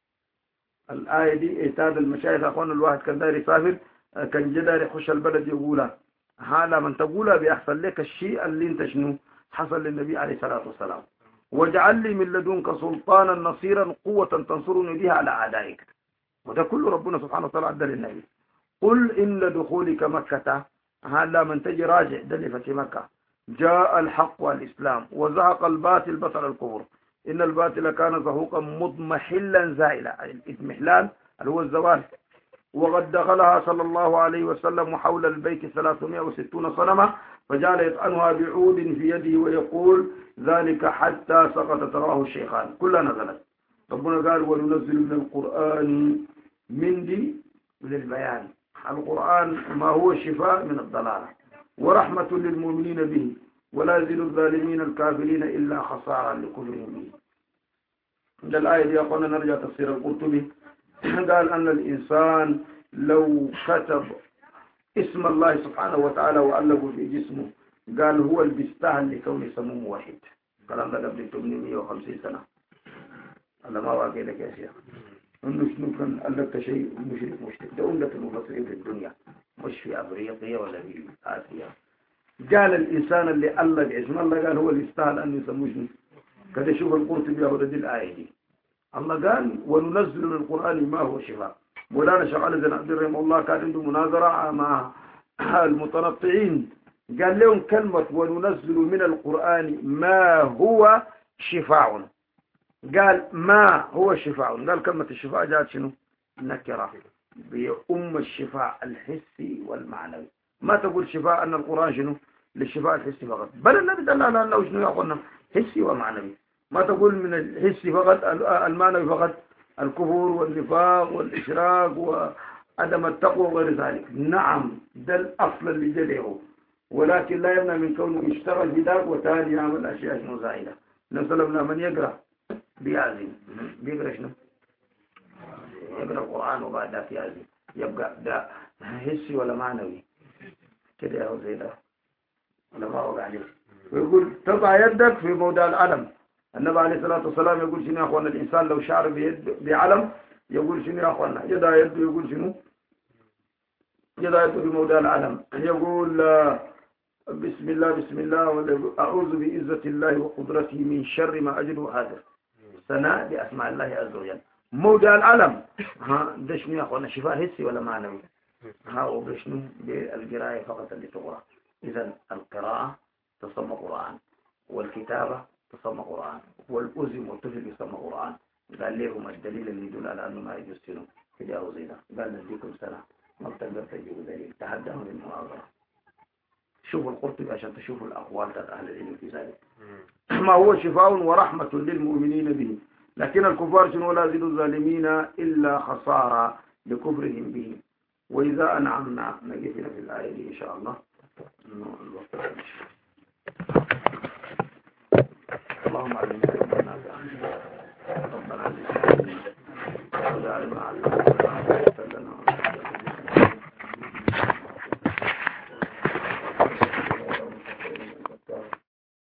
الآية دي إعتاد المشايخ أخوان الواحد كان داير يسافر كان جدار يخش البلد يقولها، هذا من تقولها بيحصل لك الشيء اللي انت شنو حصل للنبي عليه الصلاة والسلام، واجعل لي من لدنك سلطانا نصيرا قوة تنصرني بها على أعدائك، وده كله ربنا سبحانه وتعالى عدى للنبي. قل إن دخولك مكة هذا من تجي راجع دلفة في مكة جاء الحق والإسلام وزهق الباطل بطل الكفر إن الباطل كان زهوقا مضمحلا زائلا، الإضمحلال اللي هو الزوال، وقد دخلها صلى الله عليه وسلم حول البيت ثلاثمائة وستون صنما فجعل يطعنها بعود في يده ويقول ذلك حتى سقطت رواه الشيخان كلها نزلت. ربنا قال وننزل من القرآن من دي للبيان، القرآن ما هو شفاء من الضلالة ورحمة للمؤمنين به ولا يزيد الظالمين الكافرين إلا خسارا لكفرهم به. عند الآية دي أقولنا نرجع تفسير القرطبي قال أن الإنسان لو كتب اسم الله سبحانه وتعالى وألقه في جسمه قال هو اللي بيستاهل لكون سموه واحد، كلام ده قبل ثمانمائة وخمسين سنة. أنا ما واقع لك يا شيخ إنه شنو كان ألقت شيء مشرك مشرك ده أمة المفسرين في الدنيا مش في أفريقيا ولا في آسيا. قال الإنسان اللي ألق اسم الله قال هو اللي يستاهل أن يسموه شنو كده. شوف القرطبي ياخذ دي الآية دي، الله قال وننزل من القرآن ما هو شفاء. مولانا شيخ علي بن عبد الرحيم الله كان عنده مناظرة مع المتنطعين قال لهم كلمة وننزل من القرآن ما هو شفاء، قال ما هو شفاء، قال كلمة الشفاء جاءت شنو نكرة بأم الشفاء الحسي والمعنوي، ما تقول شفاء أن القرآن شنو للشفاء الحسي فقط، بل النبي دل على أنه شنو يقولنا حسي ومعنوي، ما تقول من الحسي فقط المعنوي فقط الكفر والنفاق والإشراك وعدم التقوى وغير ذلك. نعم ده الأصل اللي جليه، ولكن لا يمنع من كونه يشتغل بذلك وتالي يعمل أشياء شنو زائدة. نسلمنا من يقرأ بيعزم بيقرأ شنو يقرأ القرآن وبعد ذلك يعزم يبقى ده حسي ولا معنوي كده يا زي ده ولا ما وقع عليه. ويقول تضع يدك في موضع العلم. النبي عليه الصلاة والسلام يقول شنو يا أخوانا الإنسان لو شعر بيد بعلم يقول شنو يا أخوانا يضع يده يقول شنو يضع يده في موضع العلم يقول بسم الله بسم الله أعوذ بعزة الله وقدرته من شر ما أجد وحاذر، ثناء بأسماء الله عز وجل. موضع العلم ها ده شنو يا أخوانا شفاء حسي ولا معنوي؟ ها وبشنو بالقراءة فقط اللي تقرأ. إذا القراءة تسمى قرآن والكتابة تسمى قرآن والأذن والطفل يسمى قرآن. قال لهم الدليل اللي يدل على أنه ما يجوز شنو كده أو زينا، قال نديكم سنة ما بتقدر تجيبوا دليل تحدهم بالمناظرة. شوفوا القرطبي عشان تشوفوا الأقوال بتاعت أهل العلم في ذلك. ما هو شفاء ورحمة للمؤمنين به، لكن الكفار شنو لا يزيد الظالمين إلا خسارة لكفرهم به. وإذا أنعمنا نجينا في الآية دي إن شاء الله. اللهم علمنا هذا